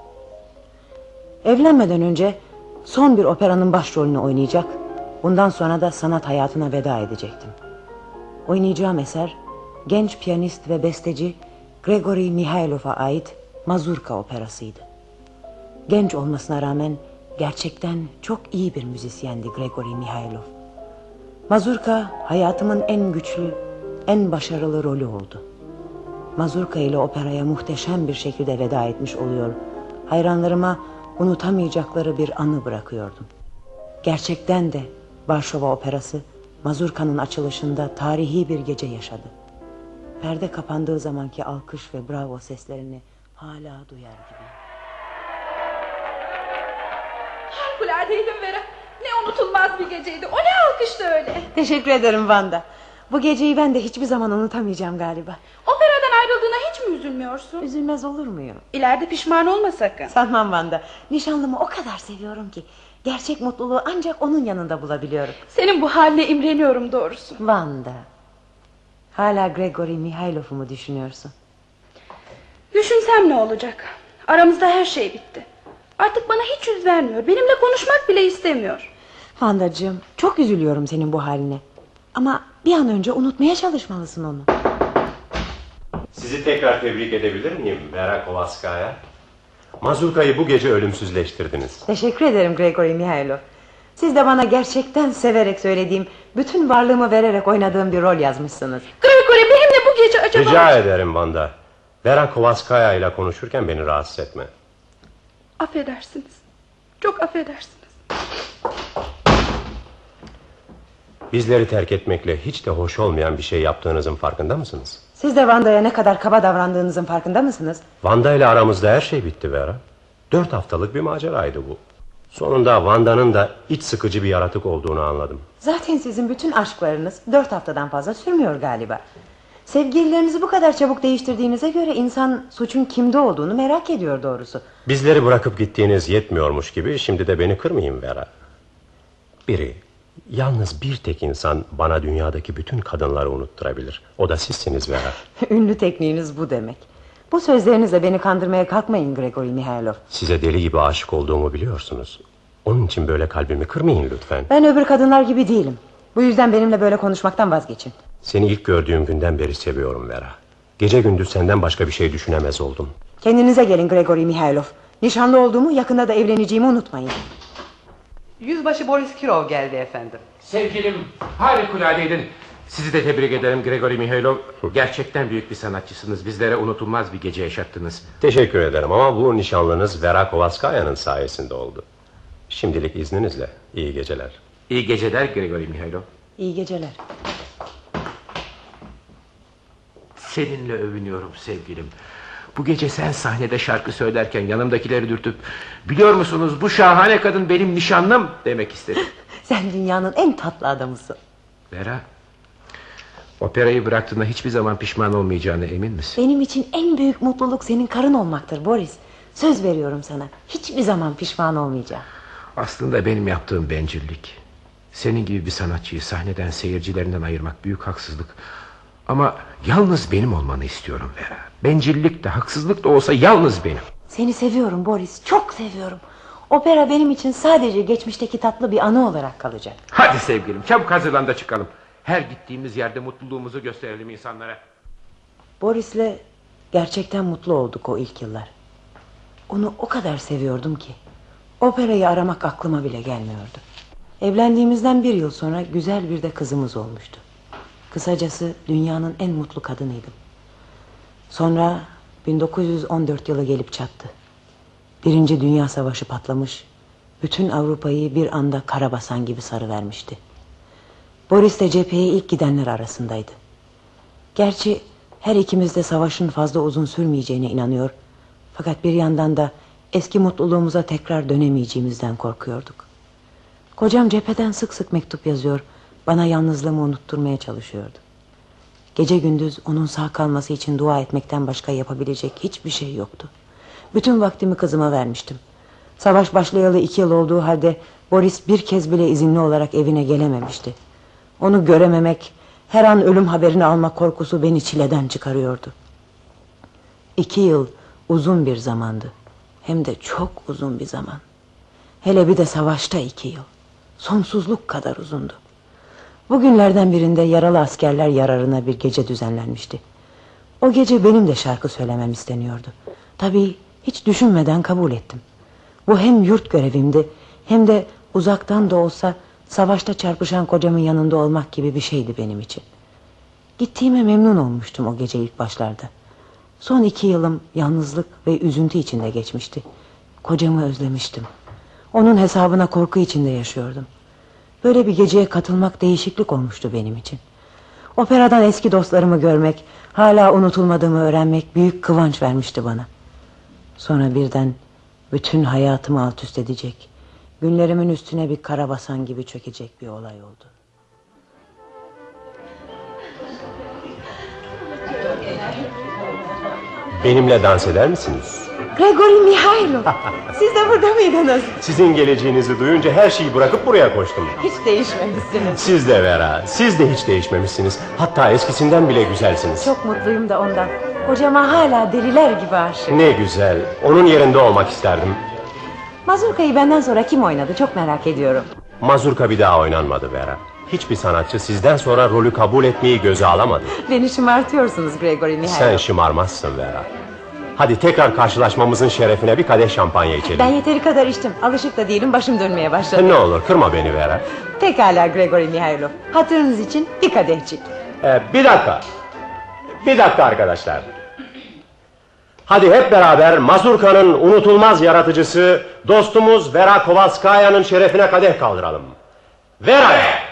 Evlenmeden önce son bir operanın başrolünü oynayacak, bundan sonra da sanat hayatına veda edecektim. Oynayacağım eser, genç piyanist ve besteci Grigori Mihailov'a ait Mazurka operasıydı. Genç olmasına rağmen gerçekten çok iyi bir müzisyendi Grigori Mihailov. Mazurka hayatımın en güçlü, en başarılı rolü oldu. Mazurka ile operaya muhteşem bir şekilde veda etmiş oluyor. Hayranlarıma unutamayacakları bir anı bırakıyordum. Gerçekten de Varşova Operası Mazurka'nın açılışında tarihi bir gece yaşadı. Perde kapandığı zamanki alkış ve bravo seslerini hala duyar gibiyim. Harikuladeydim Vera. Ne unutulmaz bir geceydi. O ne alkıştı öyle. Teşekkür ederim Vanda. Bu geceyi ben de hiçbir zaman unutamayacağım galiba. Operadan ayrıldığına hiç mi üzülmüyorsun? Üzülmez olur muyum? İleride pişman olma sakın. Sanmam Vanda. Nişanlımı o kadar seviyorum ki gerçek mutluluğu ancak onun yanında bulabiliyorum. Senin bu haline imreniyorum doğrusu. Vanda, hala Grigori Mihailov'u mu düşünüyorsun? Düşünsem ne olacak? Aramızda her şey bitti. Artık bana hiç yüz vermiyor. Benimle konuşmak bile istemiyor. Vandacığım, çok üzülüyorum senin bu haline. Ama bir an önce unutmaya çalışmalısın onu. Sizi tekrar tebrik edebilir miyim Vera Kovalskaya? Mazurka'yı bu gece ölümsüzleştirdiniz. Teşekkür ederim Grigori Mihailov. Siz de bana gerçekten severek söylediğim, bütün varlığımı vererek oynadığım bir rol yazmışsınız. Grigori benimle bu gece acaba... Rica ederim Vanda. Vera Kovalskaya ile konuşurken beni rahatsız etme. Affedersiniz. Çok affedersiniz. Bizleri terk etmekle hiç de hoş olmayan bir şey yaptığınızın farkında mısınız? Siz de Vanda'ya ne kadar kaba davrandığınızın farkında mısınız? Vanda ile aramızda her şey bitti Vera. 4 haftalık bir maceraydı bu. Sonunda Vanda'nın da iç sıkıcı bir yaratık olduğunu anladım. Zaten sizin bütün aşklarınız 4 haftadan fazla sürmüyor galiba. Sevgililerinizi bu kadar çabuk değiştirdiğinize göre insan suçun kimde olduğunu merak ediyor doğrusu. Bizleri bırakıp gittiğiniz yetmiyormuş gibi şimdi de beni kırmayın Vera. Yalnız bir tek insan bana dünyadaki bütün kadınları unutturabilir. O da sizsiniz Vera. Ünlü tekniğiniz bu demek. Bu sözlerinizle beni kandırmaya kalkmayın Grigori Mihailov. Size deli gibi aşık olduğumu biliyorsunuz. Onun için böyle kalbimi kırmayın lütfen. Ben öbür kadınlar gibi değilim. Bu yüzden benimle böyle konuşmaktan vazgeçin. Seni ilk gördüğüm günden beri seviyorum Vera. Gece gündüz senden başka bir şey düşünemez oldum. Kendinize gelin Grigori Mihailov. Nişanlı olduğumu, yakında da evleneceğimi unutmayın. Yüzbaşı Boris Kirov geldi efendim. Sevgilim, harikuladeydin. Sizi de tebrik ederim Grigori Mihailov. Gerçekten büyük bir sanatçısınız. Bizlere unutulmaz bir gece yaşattınız. Teşekkür ederim ama bu nişanlınız Vera Kovalskaya'nın sayesinde oldu. Şimdilik izninizle iyi geceler. İyi geceler Grigori Mihailov. İyi geceler. Seninle övünüyorum sevgilim. Bu gece sen sahnede şarkı söylerken yanımdakileri dürtüp "Biliyor musunuz bu şahane kadın benim nişanlım" demek istedim. Sen dünyanın en tatlı adamısın. Vera, operayı bıraktığında hiçbir zaman pişman olmayacağına emin misin? Benim için en büyük mutluluk senin karın olmaktır Boris. Söz veriyorum sana. Hiçbir zaman pişman olmayacağım. Aslında benim yaptığım bencillik. Senin gibi bir sanatçıyı sahneden seyircilerinden ayırmak büyük haksızlık. Ama yalnız benim olmanı istiyorum Vera. Bencillik de haksızlık da olsa yalnız benim. Seni seviyorum Boris, çok seviyorum. Opera benim için sadece geçmişteki tatlı bir anı olarak kalacak. Hadi sevgilim, çabuk hazırlan da çıkalım. Her gittiğimiz yerde mutluluğumuzu gösterelim insanlara. Boris'le gerçekten mutlu olduk o ilk yıllar. Onu o kadar seviyordum ki operayı aramak aklıma bile gelmiyordu. Evlendiğimizden 1 yıl sonra güzel bir de kızımız olmuştu. Kısacası dünyanın en mutlu kadınıydım. Sonra 1914 yılı gelip çattı. 1. Dünya Savaşı patlamış, bütün Avrupa'yı bir anda kara basan gibi sarıvermişti. Boris de cepheye ilk gidenler arasındaydı. Gerçi her ikimiz de savaşın fazla uzun sürmeyeceğine inanıyor, fakat bir yandan da eski mutluluğumuza tekrar dönemeyeceğimizden korkuyorduk. Kocam cepheden sık sık mektup yazıyor, bana yalnızlığımı unutturmaya çalışıyordu. Gece gündüz onun sağ kalması için dua etmekten başka yapabilecek hiçbir şey yoktu. Bütün vaktimi kızıma vermiştim. Savaş başlayalı 2 yıl olduğu halde Boris bir kez bile izinli olarak evine gelememişti. Onu görememek, her an ölüm haberini almak korkusu beni çileden çıkarıyordu. 2 yıl uzun bir zamandı. Hem de çok uzun bir zaman. Hele bir de savaşta 2 yıl. Sonsuzluk kadar uzundu. Bugünlerden birinde yaralı askerler yararına bir gece düzenlenmişti. O gece benim de şarkı söylemem isteniyordu. Tabii hiç düşünmeden kabul ettim. Bu hem yurt görevimdi hem de uzaktan da olsa savaşta çarpışan kocamın yanında olmak gibi bir şeydi benim için. Gittiğime memnun olmuştum o gece ilk başlarda. Son 2 yılım yalnızlık ve üzüntü içinde geçmişti. Kocamı özlemiştim. Onun hesabına korku içinde yaşıyordum. Böyle bir geceye katılmak değişiklik olmuştu benim için. Operadan eski dostlarımı görmek, hala unutulmadığımı öğrenmek büyük kıvanç vermişti bana. Sonra birden bütün hayatımı alt üst edecek, günlerimin üstüne bir kara basan gibi çökecek bir olay oldu. Benimle dans eder misiniz? Grigori Mihailov, siz de burada mıydınız? Sizin geleceğinizi duyunca her şeyi bırakıp buraya koştum. Hiç değişmemişsiniz. Siz de Vera, siz de hiç değişmemişsiniz. Hatta eskisinden bile güzelsiniz. Çok mutluyum da ondan. Kocama hala deliler gibi aşık. Ne güzel, onun yerinde olmak isterdim. Mazurka'yı benden sonra kim oynadı çok merak ediyorum. Mazurka bir daha oynanmadı Vera. Hiçbir sanatçı sizden sonra rolü kabul etmeyi göze alamadı. Beni şımartıyorsunuz Grigori Sen Mihailov. şımarmazsın Vera. Hadi tekrar karşılaşmamızın şerefine bir kadeh şampanya içelim. Ben yeteri kadar içtim. Alışık da değilim, başım dönmeye başladı. Ne olur kırma beni Vera. Pekala Grigori Mihailov. Hatırınız için bir kadehçik. Bir dakika. Bir dakika arkadaşlar. Hadi hep beraber mazurkanın unutulmaz yaratıcısı dostumuz Vera Kovalskaya'nın şerefine kadeh kaldıralım. Vera'ya!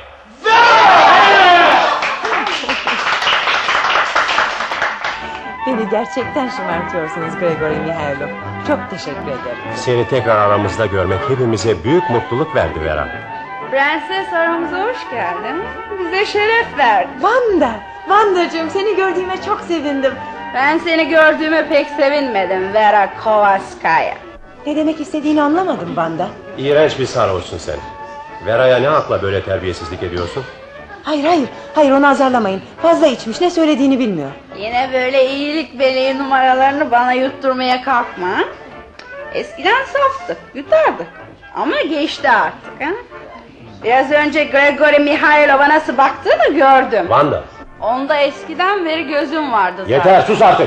Beni gerçekten şımartıyorsunuz Grigori Mihailov. Çok teşekkür ederim. Seni tekrar aramızda görmek hepimize büyük mutluluk verdi Vera. Prenses aramıza hoş geldin. Bize şeref verdin. Vandacığım seni gördüğüme çok sevindim. Ben seni gördüğüme pek sevinmedim Vera Kovalskaya. Ne demek istediğini anlamadım Vanda. İğrenç bir sarhoşsun sen. Vera'ya ne akla böyle terbiyesizlik ediyorsun? Hayır onu azarlamayın. Fazla içmiş, ne söylediğini bilmiyor. Yine böyle iyilik beleği numaralarını bana yutturmaya kalkma. Eskiden saftık, yutardık. Ama geçti artık. Ha? Biraz önce Grigori Mihailov'a nasıl baktığını gördüm. Vanda. Onda eskiden beri gözüm vardı zaten. Yeter sus artık.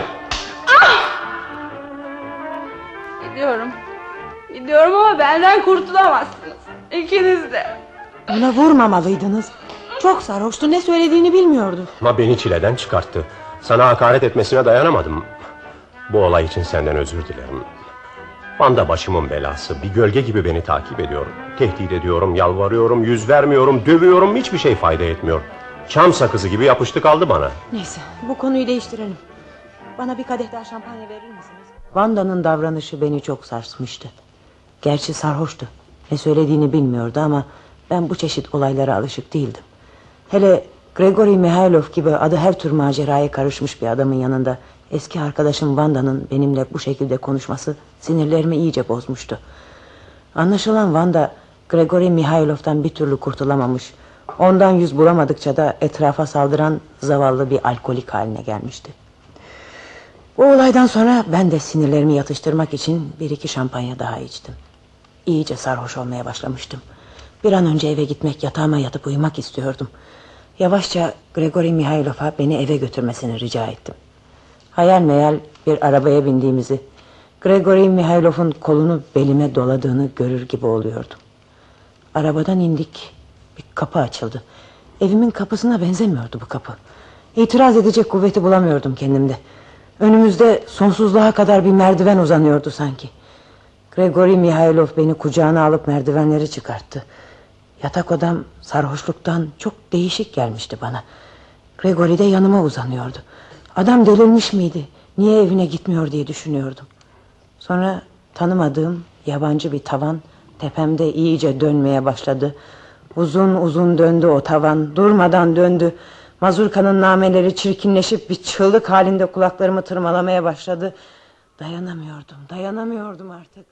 Gidiyorum ama benden kurtulamazsınız. İkiniz de. Ona vurmamalıydınız. Çok sarhoştu, ne söylediğini bilmiyordu. Ama beni çileden çıkarttı. Sana hakaret etmesine dayanamadım. Bu olay için senden özür dilerim. Vanda başımın belası. Bir gölge gibi beni takip ediyor. Tehdit ediyorum, yalvarıyorum, yüz vermiyorum, dövüyorum. Hiçbir şey fayda etmiyor. Çam sakızı gibi yapıştı kaldı bana. Neyse, bu konuyu değiştirelim. Bana bir kadeh daha şampanya verir misiniz? Vanda'nın davranışı beni çok sarsmıştı. Gerçi sarhoştu. Ne söylediğini bilmiyordu ama ben bu çeşit olaylara alışık değildim. Hele Grigori Mihailov gibi adı her tür maceraya karışmış bir adamın yanında eski arkadaşım Vanda'nın benimle bu şekilde konuşması sinirlerimi iyice bozmuştu. Anlaşılan Vanda Grigori Mihailov'tan bir türlü kurtulamamış. Ondan yüz bulamadıkça da etrafa saldıran zavallı bir alkolik haline gelmişti. Bu olaydan sonra ben de sinirlerimi yatıştırmak için bir iki şampanya daha içtim. İyice sarhoş olmaya başlamıştım. Bir an önce eve gitmek, yatağıma yatıp uyumak istiyordum. Yavaşça Grigori Mihailov'a beni eve götürmesini rica ettim. Hayal meyal bir arabaya bindiğimizi, Grigori Mihailov'un kolunu belime doladığını görür gibi oluyordum. Arabadan indik, bir kapı açıldı. Evimin kapısına benzemiyordu bu kapı. İtiraz edecek kuvveti bulamıyordum kendimde. Önümüzde sonsuzluğa kadar bir merdiven uzanıyordu sanki. Grigori Mihailov beni kucağına alıp merdivenleri çıkarttı. Yatak odam sarhoşluktan çok değişik gelmişti bana. Grigori de yanıma uzanıyordu. Adam delirmiş miydi? Niye evine gitmiyor diye düşünüyordum. Sonra tanımadığım yabancı bir tavan tepemde iyice dönmeye başladı. Uzun uzun döndü o tavan, durmadan döndü. Mazurkanın nameleri çirkinleşip bir çığlık halinde kulaklarımı tırmalamaya başladı. Dayanamıyordum artık.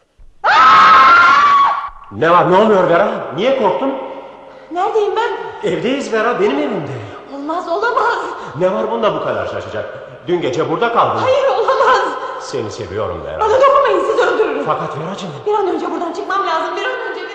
Ne var, ne oluyor Vera? Niye korktun? Neredeyim ben? Evdeyiz Vera, benim evimde. Olmaz, olamaz. Ne var bunda bu kadar şaşacak? Dün gece burada kaldın. Hayır, olamaz. Seni seviyorum Vera. Bana dokunmayın, sizi öldürürüm. Fakat Veracığım. Bir an önce buradan çıkmam lazım, bir an önce.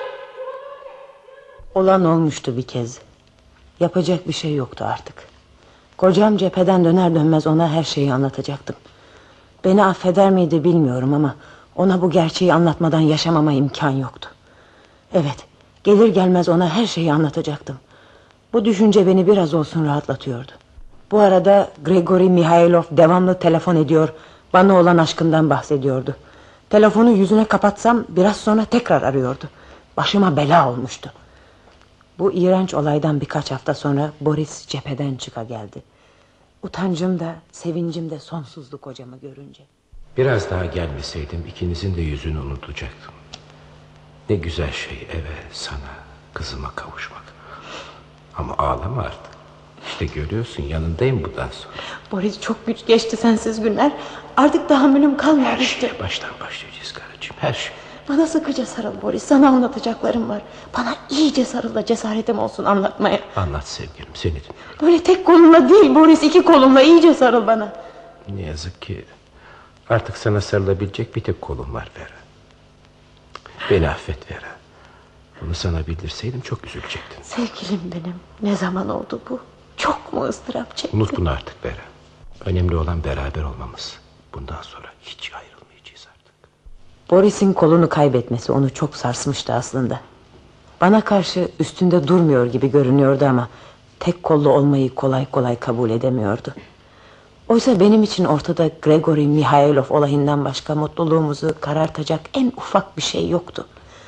Olan olmuştu bir kez. Yapacak bir şey yoktu artık. Kocam cepheden döner dönmez ona her şeyi anlatacaktım. Beni affeder miydi bilmiyorum ama ona bu gerçeği anlatmadan yaşamama imkan yoktu. Evet, gelir gelmez ona her şeyi anlatacaktım. Bu düşünce beni biraz olsun rahatlatıyordu. Bu arada Grigori Mihailov devamlı telefon ediyor, bana olan aşkından bahsediyordu. Telefonu yüzüne kapatsam biraz sonra tekrar arıyordu. Başıma bela olmuştu. Bu iğrenç olaydan birkaç hafta sonra Boris cepheden çıka geldi. Utancım da sevincim de sonsuzdu kocamı görünce. Biraz daha gelmeseydim ikinizin de yüzünü unutacaktım. Ne güzel şey eve, sana, kızıma kavuşmak. Ama ağlama artık. İşte görüyorsun, yanındayım bundan sonra. Boris, çok güç geçti sensiz günler. Artık tahammülüm kalmadı. Her şeye baştan başlayacağız karıcığım, her şey. Bana sıkıca sarıl Boris, sana anlatacaklarım var. Bana iyice sarıl da cesaretim olsun anlatmaya. Anlat sevgilim, seni dinliyorum. Böyle tek kolumla değil Boris, iki kolumla iyice sarıl bana. Ne yazık ki artık sana sarılabilecek bir tek kolum var Vera. Beni affet Vera. Bunu sana bildirseydim çok üzülecektin. Sevgilim benim, ne zaman oldu bu? Çok mu ıstırap çektin? Unut bunu artık Vera. Önemli olan beraber olmamız. Bundan sonra hiç ayrılmayacağız artık. Boris'in kolunu kaybetmesi onu çok sarsmıştı aslında. Bana karşı üstünde durmuyor gibi görünüyordu ama tek kollu olmayı kolay kolay kabul edemiyordu. Oysa benim için ortada Grigori Mihailov olayından başka mutluluğumuzu karartacak en ufak bir şey yoktu.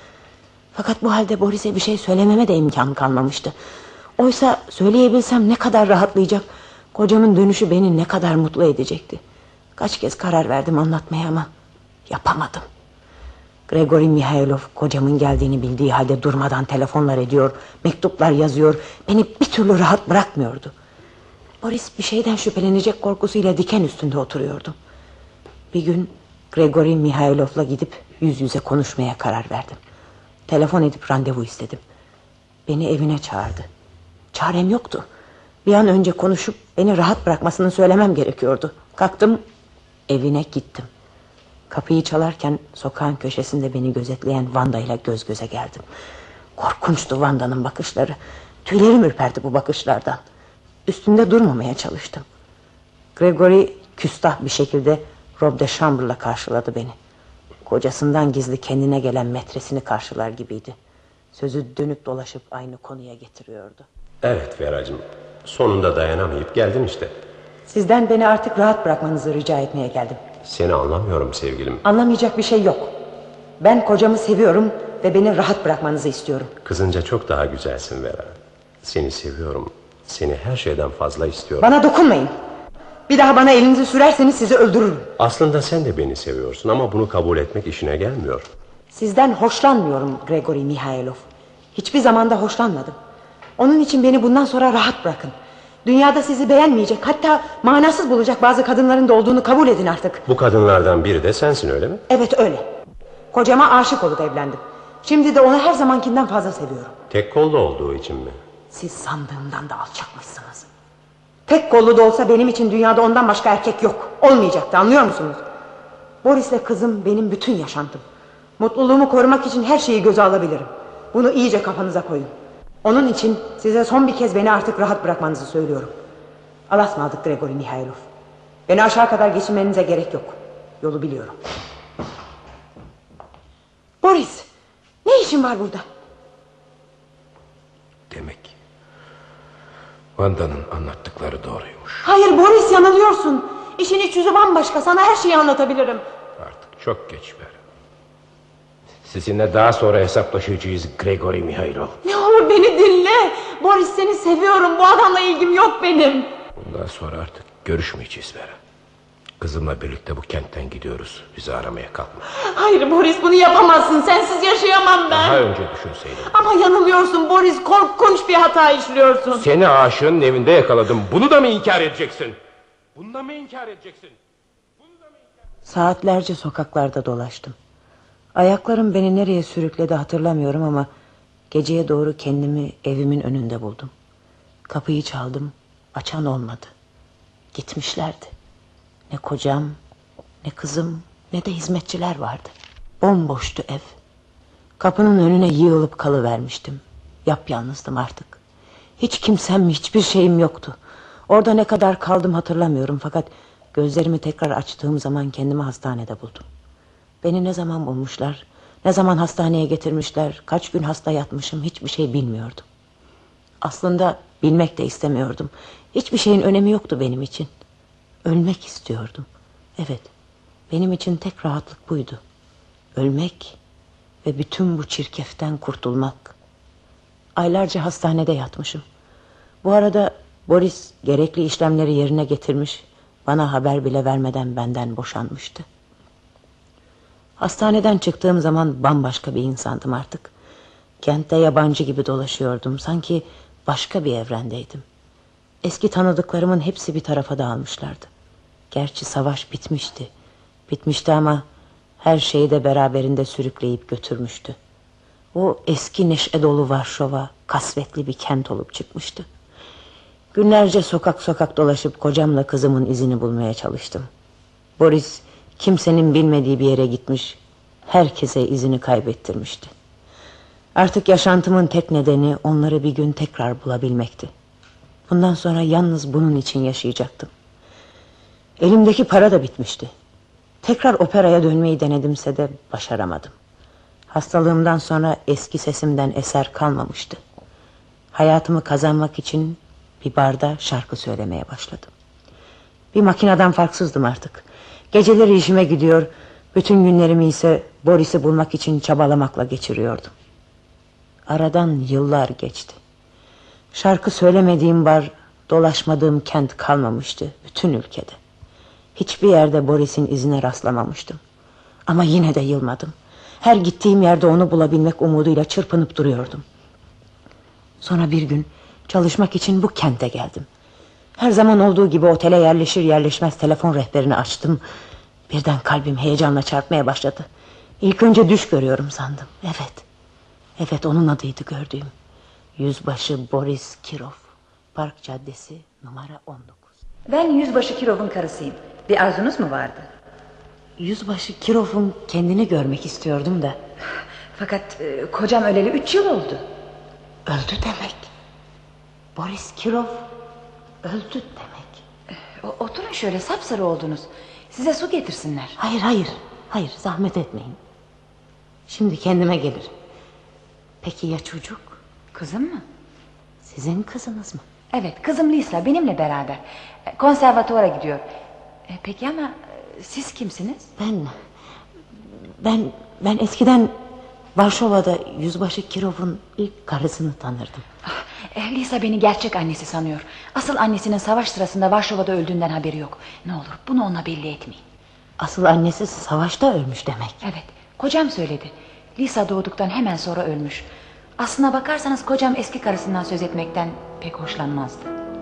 Fakat bu halde Boris'e bir şey söylememe de imkan kalmamıştı. Oysa söyleyebilsem ne kadar rahatlayacak, kocamın dönüşü beni ne kadar mutlu edecekti. Kaç kez karar verdim anlatmaya ama yapamadım. Grigori Mihailov kocamın geldiğini bildiği halde durmadan telefonlar ediyor, mektuplar yazıyor, beni bir türlü rahat bırakmıyordu. Boris bir şeyden şüphelenecek korkusuyla diken üstünde oturuyordu. Bir gün Grigori Mihailov'la gidip yüz yüze konuşmaya karar verdim. Telefon edip randevu istedim. Beni evine çağırdı. Çarem yoktu. Bir an önce konuşup beni rahat bırakmasını söylemem gerekiyordu. Kalktım, evine gittim. Kapıyı çalarken sokağın köşesinde beni gözetleyen Vanda ile göz göze geldim. Korkunçtu Vanda'nın bakışları. Tüylerim ürperdi bu bakışlardan. Üstünde durmamaya çalıştım. Grigori küstah bir şekilde robe de chambre karşıladı beni. Kocasından gizli kendine gelen metresini karşılar gibiydi. Sözü dönüp dolaşıp aynı konuya getiriyordu. Evet Veracığım, sonunda dayanamayıp geldin işte. Sizden beni artık rahat bırakmanızı rica etmeye geldim. Seni anlamıyorum sevgilim. Anlamayacak bir şey yok. Ben kocamı seviyorum ve beni rahat bırakmanızı istiyorum. Kızınca çok daha güzelsin Vera. Seni seviyorum. Seni her şeyden fazla istiyorum. Bana dokunmayın. Bir daha bana elinizi sürerseniz sizi öldürürüm. Aslında sen de beni seviyorsun ama bunu kabul etmek işine gelmiyor. Sizden hoşlanmıyorum Grigori Mihailov. Hiçbir zamanda hoşlanmadım. Onun için beni bundan sonra rahat bırakın. Dünyada sizi beğenmeyecek, hatta manasız bulacak bazı kadınların da olduğunu kabul edin artık. Bu kadınlardan biri de sensin, öyle mi? Evet öyle. Kocama aşık olup evlendim. Şimdi de onu her zamankinden fazla seviyorum. Tek kollu olduğu için mi? Siz sandığımdan da alçakmışsınız. Tek kollu da olsa benim için dünyada ondan başka erkek yok. Olmayacaktı, anlıyor musunuz? Boris'le kızım benim bütün yaşantım. Mutluluğumu korumak için her şeyi göze alabilirim. Bunu iyice kafanıza koyun. Onun için size son bir kez beni artık rahat bırakmanızı söylüyorum. Allah'a ısmarladık Grigori Mihailov. Beni aşağı kadar geçirmenize gerek yok. Yolu biliyorum. Boris, ne işin var burada? Demek Vanda'nın anlattıkları doğruymuş. Hayır Boris, yanılıyorsun. İşin iç yüzü bambaşka, sana her şeyi anlatabilirim. Artık çok geç Vera. Sizinle daha sonra hesaplaşacağız Grigori Mihailov. Ne olur beni dinle. Boris, seni seviyorum, bu adamla ilgim yok benim. Bundan sonra artık görüşmeyeceğiz Vera. Kızımla birlikte bu kentten gidiyoruz. Bizi aramaya kalkma. Hayır Boris, bunu yapamazsın, sensiz yaşayamam ben. Daha önce düşünseydin. Ama yanılıyorsun Boris, korkunç bir hata işliyorsun. Seni aşığın evinde yakaladım. Bunu da mı inkar edeceksin? Bunu da mı inkar edeceksin? Saatlerce sokaklarda dolaştım. Ayaklarım beni nereye sürükledi hatırlamıyorum ama geceye doğru kendimi evimin önünde buldum. Kapıyı çaldım, açan olmadı. Gitmişlerdi. Ne kocam, ne kızım, ne de hizmetçiler vardı. Bomboştu ev. Kapının önüne yığılıp kalıvermiştim. Yapyalnızdım artık. Hiç kimsem, hiçbir şeyim yoktu. Orada ne kadar kaldım hatırlamıyorum fakat gözlerimi tekrar açtığım zaman kendimi hastanede buldum. Beni ne zaman bulmuşlar, ne zaman hastaneye getirmişler, kaç gün hasta yatmışım, hiçbir şey bilmiyordum. Aslında bilmek de istemiyordum. Hiçbir şeyin önemi yoktu benim için. Ölmek istiyordum. Evet, benim için tek rahatlık buydu. Ölmek ve bütün bu çirkeften kurtulmak. Aylarca hastanede yatmışım. Bu arada Boris gerekli işlemleri yerine getirmiş, bana haber bile vermeden benden boşanmıştı. Hastaneden çıktığım zaman bambaşka bir insandım artık. Kentte yabancı gibi dolaşıyordum. Sanki başka bir evrendeydim. Eski tanıdıklarımın hepsi bir tarafa dağılmışlardı. Gerçi savaş bitmişti. Bitmişti ama her şeyi de beraberinde sürükleyip götürmüştü. O eski neşe dolu Varşova kasvetli bir kent olup çıkmıştı. Günlerce sokak sokak dolaşıp kocamla kızımın izini bulmaya çalıştım. Boris kimsenin bilmediği bir yere gitmiş, herkese izini kaybettirmişti. Artık yaşantımın tek nedeni onları bir gün tekrar bulabilmekti. Bundan sonra yalnız bunun için yaşayacaktım. Elimdeki para da bitmişti. Tekrar operaya dönmeyi denedimse de başaramadım. Hastalığımdan sonra eski sesimden eser kalmamıştı. Hayatımı kazanmak için bir barda şarkı söylemeye başladım. Bir makineden farksızdım artık. Geceleri işime gidiyor, bütün günlerimi ise Boris'i bulmak için çabalamakla geçiriyordum. Aradan yıllar geçti. Şarkı söylemediğim bar, dolaşmadığım kent kalmamıştı bütün ülkede. Hiçbir yerde Boris'in izine rastlamamıştım. Ama yine de yılmadım. Her gittiğim yerde onu bulabilmek umuduyla çırpınıp duruyordum. Sonra bir gün çalışmak için bu kente geldim. Her zaman olduğu gibi otele yerleşir yerleşmez telefon rehberini açtım. Birden kalbim heyecanla çarpmaya başladı. İlk önce düş görüyorum sandım. Evet onun adıydı gördüğüm. Yüzbaşı Boris Kirov. Park Caddesi numara 19. Ben Yüzbaşı Kirov'un karısıyım. Bir arzunuz mu vardı? Yüzbaşı Kirov'un kendini görmek istiyordum da. Fakat kocam öleli 3 yıl oldu. Öldü demek. Boris Kirov öldü demek. Oturun şöyle, sapsarı oldunuz. Size su getirsinler. Hayır zahmet etmeyin. Şimdi kendime gelirim. Peki ya çocuk? Kızım mı? Sizin kızınız mı? Evet, kızım Lisa benimle beraber. Konservatuvara gidiyor. Peki ama siz kimsiniz? Ben eskiden Varşova'da Yüzbaşı Kirov'un ilk karısını tanırdım. Lisa beni gerçek annesi sanıyor. Asıl annesinin savaş sırasında Varşova'da öldüğünden haberi yok. Ne olur bunu ona belli etmeyin. Asıl annesi savaşta ölmüş demek. Evet, kocam söyledi. Lisa doğduktan hemen sonra ölmüş. Aslına bakarsanız kocam eski karısından söz etmekten pek hoşlanmazdı.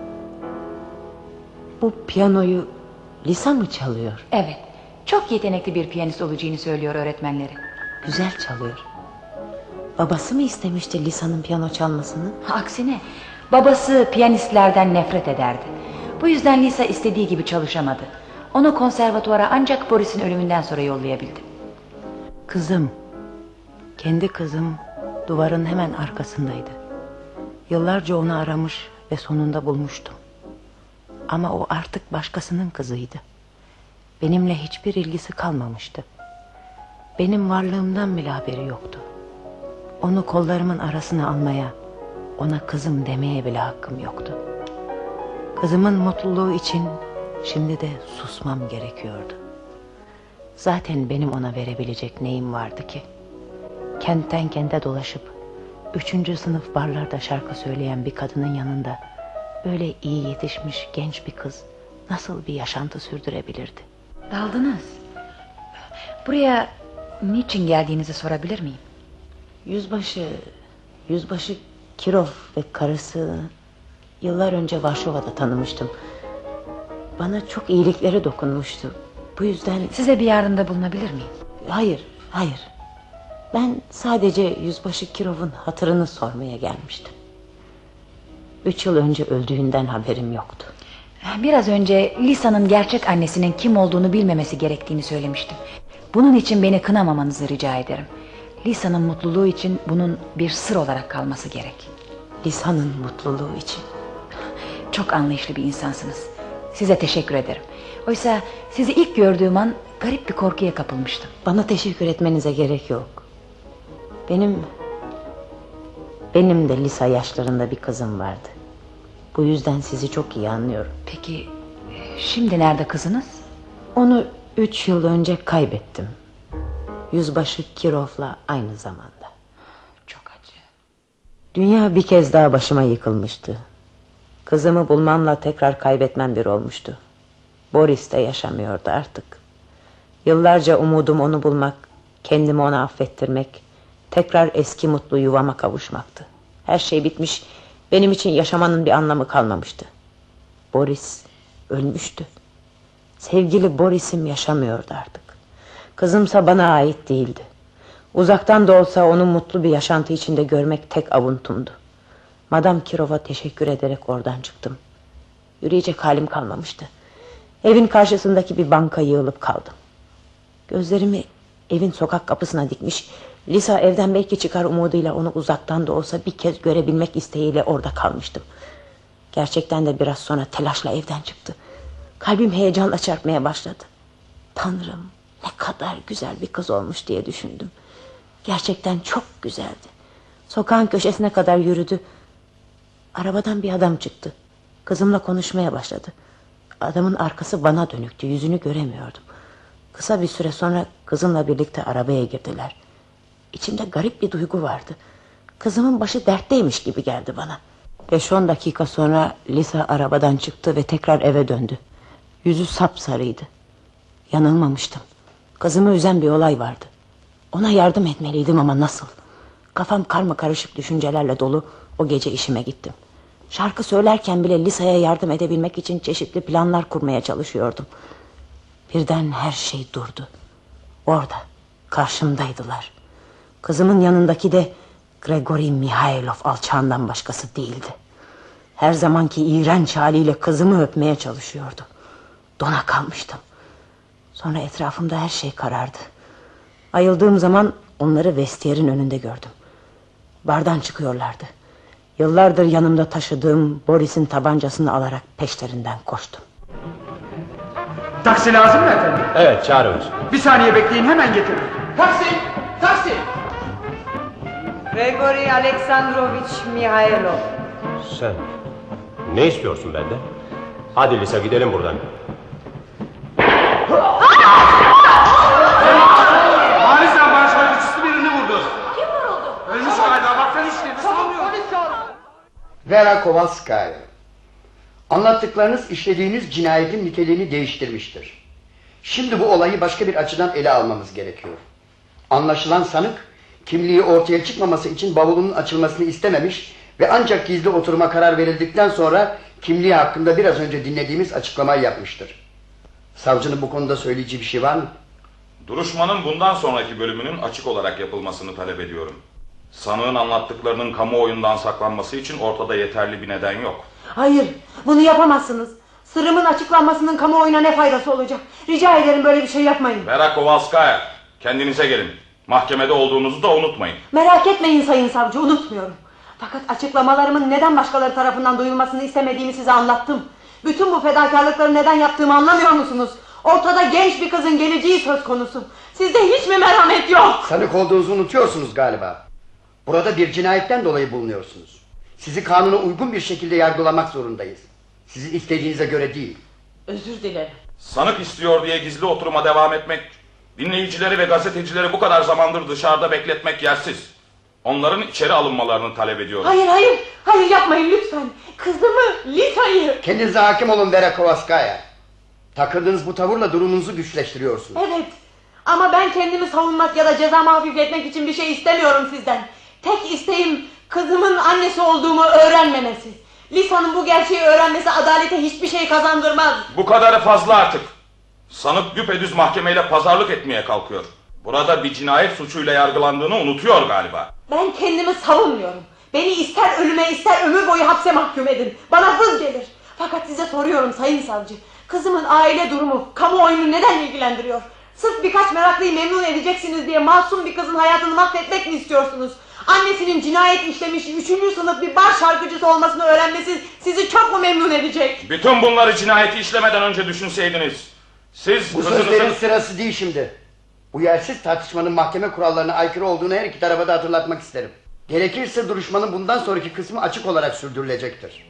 Bu piyanoyu Lisa mı çalıyor? Evet, çok yetenekli bir piyanist olacağını söylüyor öğretmenleri. Güzel çalıyor. Babası mı istemişti Lisa'nın piyano çalmasını? Aksine babası piyanistlerden nefret ederdi. Bu yüzden Lisa istediği gibi çalışamadı. Onu konservatuvara ancak Boris'in ölümünden sonra yollayabildim. Kızım, kendi kızım duvarın hemen arkasındaydı. Yıllarca onu aramış ve sonunda bulmuştum. Ama o artık başkasının kızıydı. Benimle hiçbir ilgisi kalmamıştı. Benim varlığımdan bile haberi yoktu. Onu kollarımın arasına almaya, ona kızım demeye bile hakkım yoktu. Kızımın mutluluğu için şimdi de susmam gerekiyordu. Zaten benim ona verebilecek neyim vardı ki? Kentten kente dolaşıp 3. sınıf barlarda şarkı söyleyen bir kadının yanında öyle iyi yetişmiş genç bir kız nasıl bir yaşantı sürdürebilirdi? Daldınız. Buraya niçin geldiğinizi sorabilir miyim? Yüzbaşı Kirov ve karısı yıllar önce Varşova'da tanımıştım. Bana çok iyilikleri dokunmuştu. Bu yüzden... Size bir yardımda bulunabilir miyim? Hayır. Ben sadece Yüzbaşı Kirov'un hatırını sormaya gelmiştim. 3 yıl önce öldüğünden haberim yoktu. Biraz önce Lisa'nın gerçek annesinin kim olduğunu bilmemesi gerektiğini söylemiştim. Bunun için beni kınamamanızı rica ederim. Lisa'nın mutluluğu için bunun bir sır olarak kalması gerek. Lisa'nın mutluluğu için. Çok anlayışlı bir insansınız. Size teşekkür ederim. Oysa sizi ilk gördüğüm an garip bir korkuya kapılmıştım. Bana teşekkür etmenize gerek yok. Benim de Lisa yaşlarında bir kızım vardı. Bu yüzden sizi çok iyi anlıyorum. Peki şimdi nerede kızınız? Onu 3 yıl önce kaybettim. Yüzbaşı Kirov'la aynı zamanda. Çok acı. Dünya bir kez daha başıma yıkılmıştı. Kızımı bulmamla tekrar kaybetmem bir olmuştu. Boris de yaşamıyordu artık. Yıllarca umudum onu bulmak, kendimi ona affettirmek, tekrar eski mutlu yuvama kavuşmaktı. Her şey bitmiş, benim için yaşamanın bir anlamı kalmamıştı. Boris ölmüştü. Sevgili Boris'im yaşamıyordu artık. Kızımsa bana ait değildi. Uzaktan da olsa onu mutlu bir yaşantı içinde görmek tek avuntumdu. Madame Kirov'a teşekkür ederek oradan çıktım. Yürüyecek halim kalmamıştı. Evin karşısındaki bir banka yığılıp kaldım. Gözlerimi evin sokak kapısına dikmiş, Lisa evden belki çıkar umuduyla onu uzaktan da olsa bir kez görebilmek isteğiyle orada kalmıştım. Gerçekten de biraz sonra telaşla evden çıktı. Kalbim heyecanla çarpmaya başladı. Tanrım, ne kadar güzel bir kız olmuş diye düşündüm. Gerçekten çok güzeldi. Sokağın köşesine kadar yürüdü. Arabadan bir adam çıktı. Kızımla konuşmaya başladı. Adamın arkası bana dönüktü, yüzünü göremiyordum. Kısa bir süre sonra kızımla birlikte arabaya girdiler. İçimde garip bir duygu vardı. Kızımın başı dertteymiş gibi geldi bana. 5-10 dakika sonra Lisa arabadan çıktı ve tekrar eve döndü. Yüzü sapsarıydı. Yanılmamıştım. Kızımı üzen bir olay vardı. Ona yardım etmeliydim ama nasıl? Kafam karmakarışık düşüncelerle dolu. O gece işime gittim. Şarkı söylerken bile Lisa'ya yardım edebilmek için çeşitli planlar kurmaya çalışıyordum. Birden her şey durdu. Orada, karşımdaydılar. Kızımın yanındaki de Grigori Mihailov alçağından başkası değildi. Her zamanki iğrenç haliyle kızımı öpmeye çalışıyordu. Dona kalmıştım. Sonra etrafımda her şey karardı. Ayıldığım zaman onları vestiyerin önünde gördüm. Bardan çıkıyorlardı. Yıllardır yanımda taşıdığım Boris'in tabancasını alarak peşlerinden koştum. Taksi lazım mı efendim? Evet, çağırıyoruz. Bir saniye bekleyin, hemen getiririm. Taksi! Taksi! Grigori Aleksandrovich Mihailov. Sen ne istiyorsun benden? Hadi Lisa, gidelim buradan. Maalesef başarısız birini vurdu. Kim vuruldu? Ölmüş galiba, baksana işte. Vera Kovalskaya. Anlattıklarınız işlediğiniz cinayetin niteliğini değiştirmiştir. Şimdi bu olayı başka bir açıdan ele almamız gerekiyor. Anlaşılan sanık kimliği ortaya çıkmaması için bavulunun açılmasını istememiş ve ancak gizli oturuma karar verildikten sonra kimliği hakkında biraz önce dinlediğimiz açıklamayı yapmıştır. Savcının bu konuda söyleyeceği bir şey var mı? Duruşmanın bundan sonraki bölümünün açık olarak yapılmasını talep ediyorum. Sanığın anlattıklarının kamuoyundan saklanması için ortada yeterli bir neden yok. Hayır, bunu yapamazsınız. Sırrımın açıklanmasının kamuoyuna ne faydası olacak? Rica ederim, böyle bir şey yapmayın. Vera Kovalskaya, kendinize gelin. Mahkemede olduğunuzu da unutmayın. Merak etmeyin sayın savcı, unutmuyorum. Fakat açıklamalarımın neden başkaları tarafından duyulmasını istemediğimi size anlattım. Bütün bu fedakarlıkları neden yaptığımı anlamıyor musunuz? Ortada genç bir kızın geleceği söz konusu. Sizde hiç mi merhamet yok? Sanık olduğunuzu unutuyorsunuz galiba. Burada bir cinayetten dolayı bulunuyorsunuz. Sizi kanuna uygun bir şekilde yargılamak zorundayız. Sizin istediğinize göre değil. Özür dilerim. Sanık istiyor diye gizli oturuma devam etmek, dinleyicileri ve gazetecileri bu kadar zamandır dışarıda bekletmek yersiz. Onların içeri alınmalarını talep ediyorum. Hayır yapmayın lütfen. Kızımı, Lisa'yı. Kendinize hakim olun Vera Kovalskaya. Takırdığınız bu tavırla durumunuzu güçleştiriyorsunuz. Evet, ama ben kendimi savunmak ya da cezamı hafifletmek için bir şey istemiyorum sizden. Tek isteğim kızımın annesi olduğumu öğrenmemesi. Lisa'nın bu gerçeği öğrenmesi adalete hiçbir şey kazandırmaz. Bu kadarı fazla artık. Sanık düpedüz mahkemeyle pazarlık etmeye kalkıyor. Burada bir cinayet suçuyla yargılandığını unutuyor galiba. Ben kendimi savunmuyorum. Beni ister ölüme ister ömür boyu hapse mahkum edin. Bana hız gelir. Fakat size soruyorum sayın savcı. Kızımın aile durumu kamuoyunu neden ilgilendiriyor? Sırf birkaç meraklıyı memnun edeceksiniz diye masum bir kızın hayatını mahvetmek mi istiyorsunuz? Annesinin cinayet işlemiş 3. sınıf bir bar şarkıcısı olmasını öğrenmesi sizi çok mu memnun edecek? Bütün bunları cinayeti işlemeden önce düşünseydiniz. Siz Bu sözlerin sırası değil şimdi. Bu yersiz tartışmanın mahkeme kurallarına aykırı olduğunu her iki tarafa da hatırlatmak isterim. Gerekirse duruşmanın bundan sonraki kısmı açık olarak sürdürülecektir.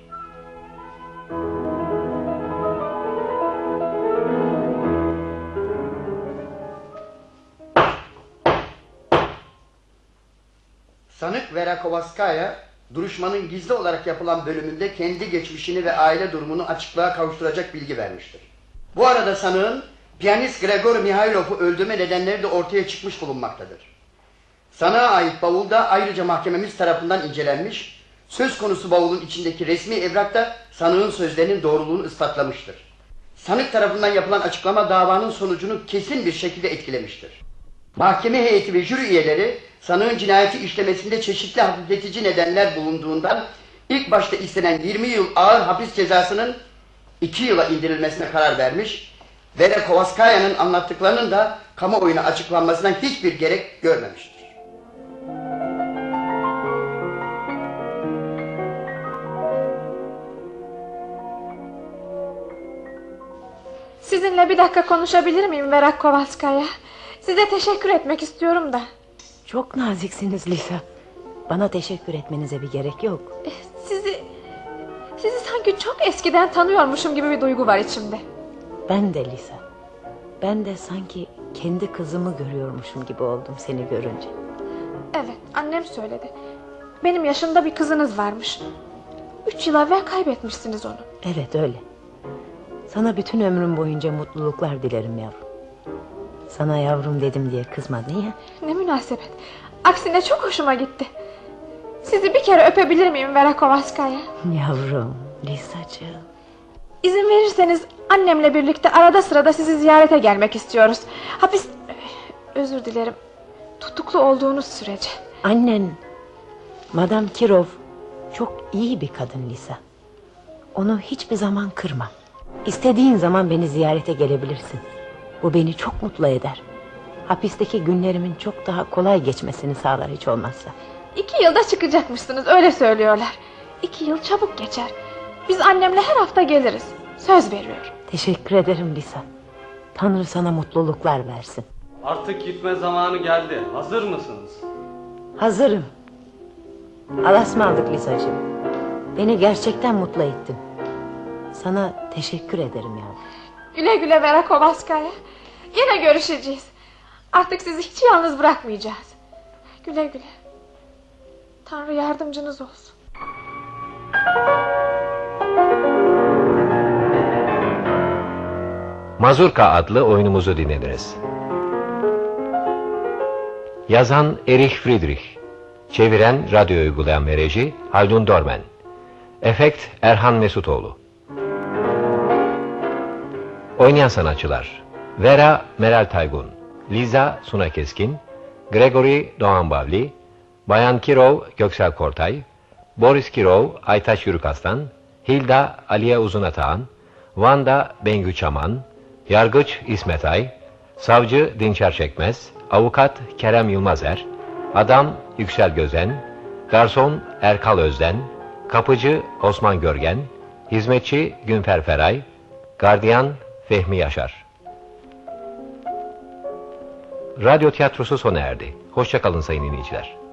Sanık Vera Kovalskaya, duruşmanın gizli olarak yapılan bölümünde kendi geçmişini ve aile durumunu açıklığa kavuşturacak bilgi vermiştir. Bu arada sanığın piyanist Grigori Mihailov'u öldürme nedenleri de ortaya çıkmış bulunmaktadır. Sanığa ait bavul da ayrıca mahkememiz tarafından incelenmiş, söz konusu bavulun içindeki resmi evrak da sanığın sözlerinin doğruluğunu ispatlamıştır. Sanık tarafından yapılan açıklama davanın sonucunu kesin bir şekilde etkilemiştir. Mahkeme heyeti ve jüri üyeleri sanığın cinayeti işlemesinde çeşitli hafifletici nedenler bulunduğundan ilk başta istenen 20 yıl ağır hapis cezasının 2 yıla indirilmesine karar vermiş, Vera Kovalskaya'nın anlattıklarının da kamuoyuna açıklanmasına hiçbir gerek görmemiştir. Sizinle bir dakika konuşabilir miyim Vera Kovalskaya? Size teşekkür etmek istiyorum da. Çok naziksiniz Lisa. Bana teşekkür etmenize bir gerek yok. Sizi sanki çok eskiden tanıyormuşum gibi bir duygu var içimde. Ben de Lisa. Ben de sanki kendi kızımı görüyormuşum gibi oldum seni görünce. Evet, annem söyledi. Benim yaşımda bir kızınız varmış. 3 yıl evvel kaybetmişsiniz onu. Evet öyle. Sana bütün ömrüm boyunca mutluluklar dilerim yavrum. Sana yavrum dedim diye kızmadın ya. Ne münasebet. Aksine çok hoşuma gitti. Sizi bir kere öpebilir miyim Vera Kovalskaya? Yavrum, Lisacığım. İzin verirseniz annemle birlikte arada sırada sizi ziyarete gelmek istiyoruz. Özür dilerim. Tutuklu olduğunuz sürece. Annen, Madame Kirov çok iyi bir kadın Lisa. Onu hiçbir zaman kırma. İstediğin zaman beni ziyarete gelebilirsin. Bu beni çok mutlu eder. Hapisteki günlerimin çok daha kolay geçmesini sağlar hiç olmazsa. 2 yılda çıkacakmışsınız, öyle söylüyorlar. 2 yıl çabuk geçer. Biz annemle her hafta geliriz. Söz veriyorum. Teşekkür ederim Lisa. Tanrı sana mutluluklar versin. Artık gitme zamanı geldi. Hazır mısınız? Hazırım. Alasmandık Lisacığım. Beni gerçekten mutlu ettin. Sana teşekkür ederim yavrum. Güle güle Vera Kovalskaya. Yine görüşeceğiz. Artık sizi hiç yalnız bırakmayacağız. Güle güle. Tanrı yardımcınız olsun. Mazurka adlı oyunumuzu dinlediniz. Yazan Erich Friedrich, çeviren, radyo uygulayan ve reji Haldun Dormen, efekt Erhan Mesutoğlu. Oynayan sanatçılar: Vera Meral Taygun, Liza Suna Keskin, Gregory Doğan Bavli, Bayan Kirov Göksel Kortay, Boris Kirov Aytaç Yürükaslan, Hilda Aliye Uzunatağan, Vanda Bengü Çaman, Yargıç İsmet Ay, Savcı Dinçer Çekmez, Avukat Kerem Yılmazer, Adam Yüksel Gözen, Garson Erkal Özden, Kapıcı Osman Görgen, Hizmetçi Günfer Feray, Gardiyan Fehmi Yaşar. Radyo tiyatrosu sona erdi. Hoşça kalın sayın dinleyiciler.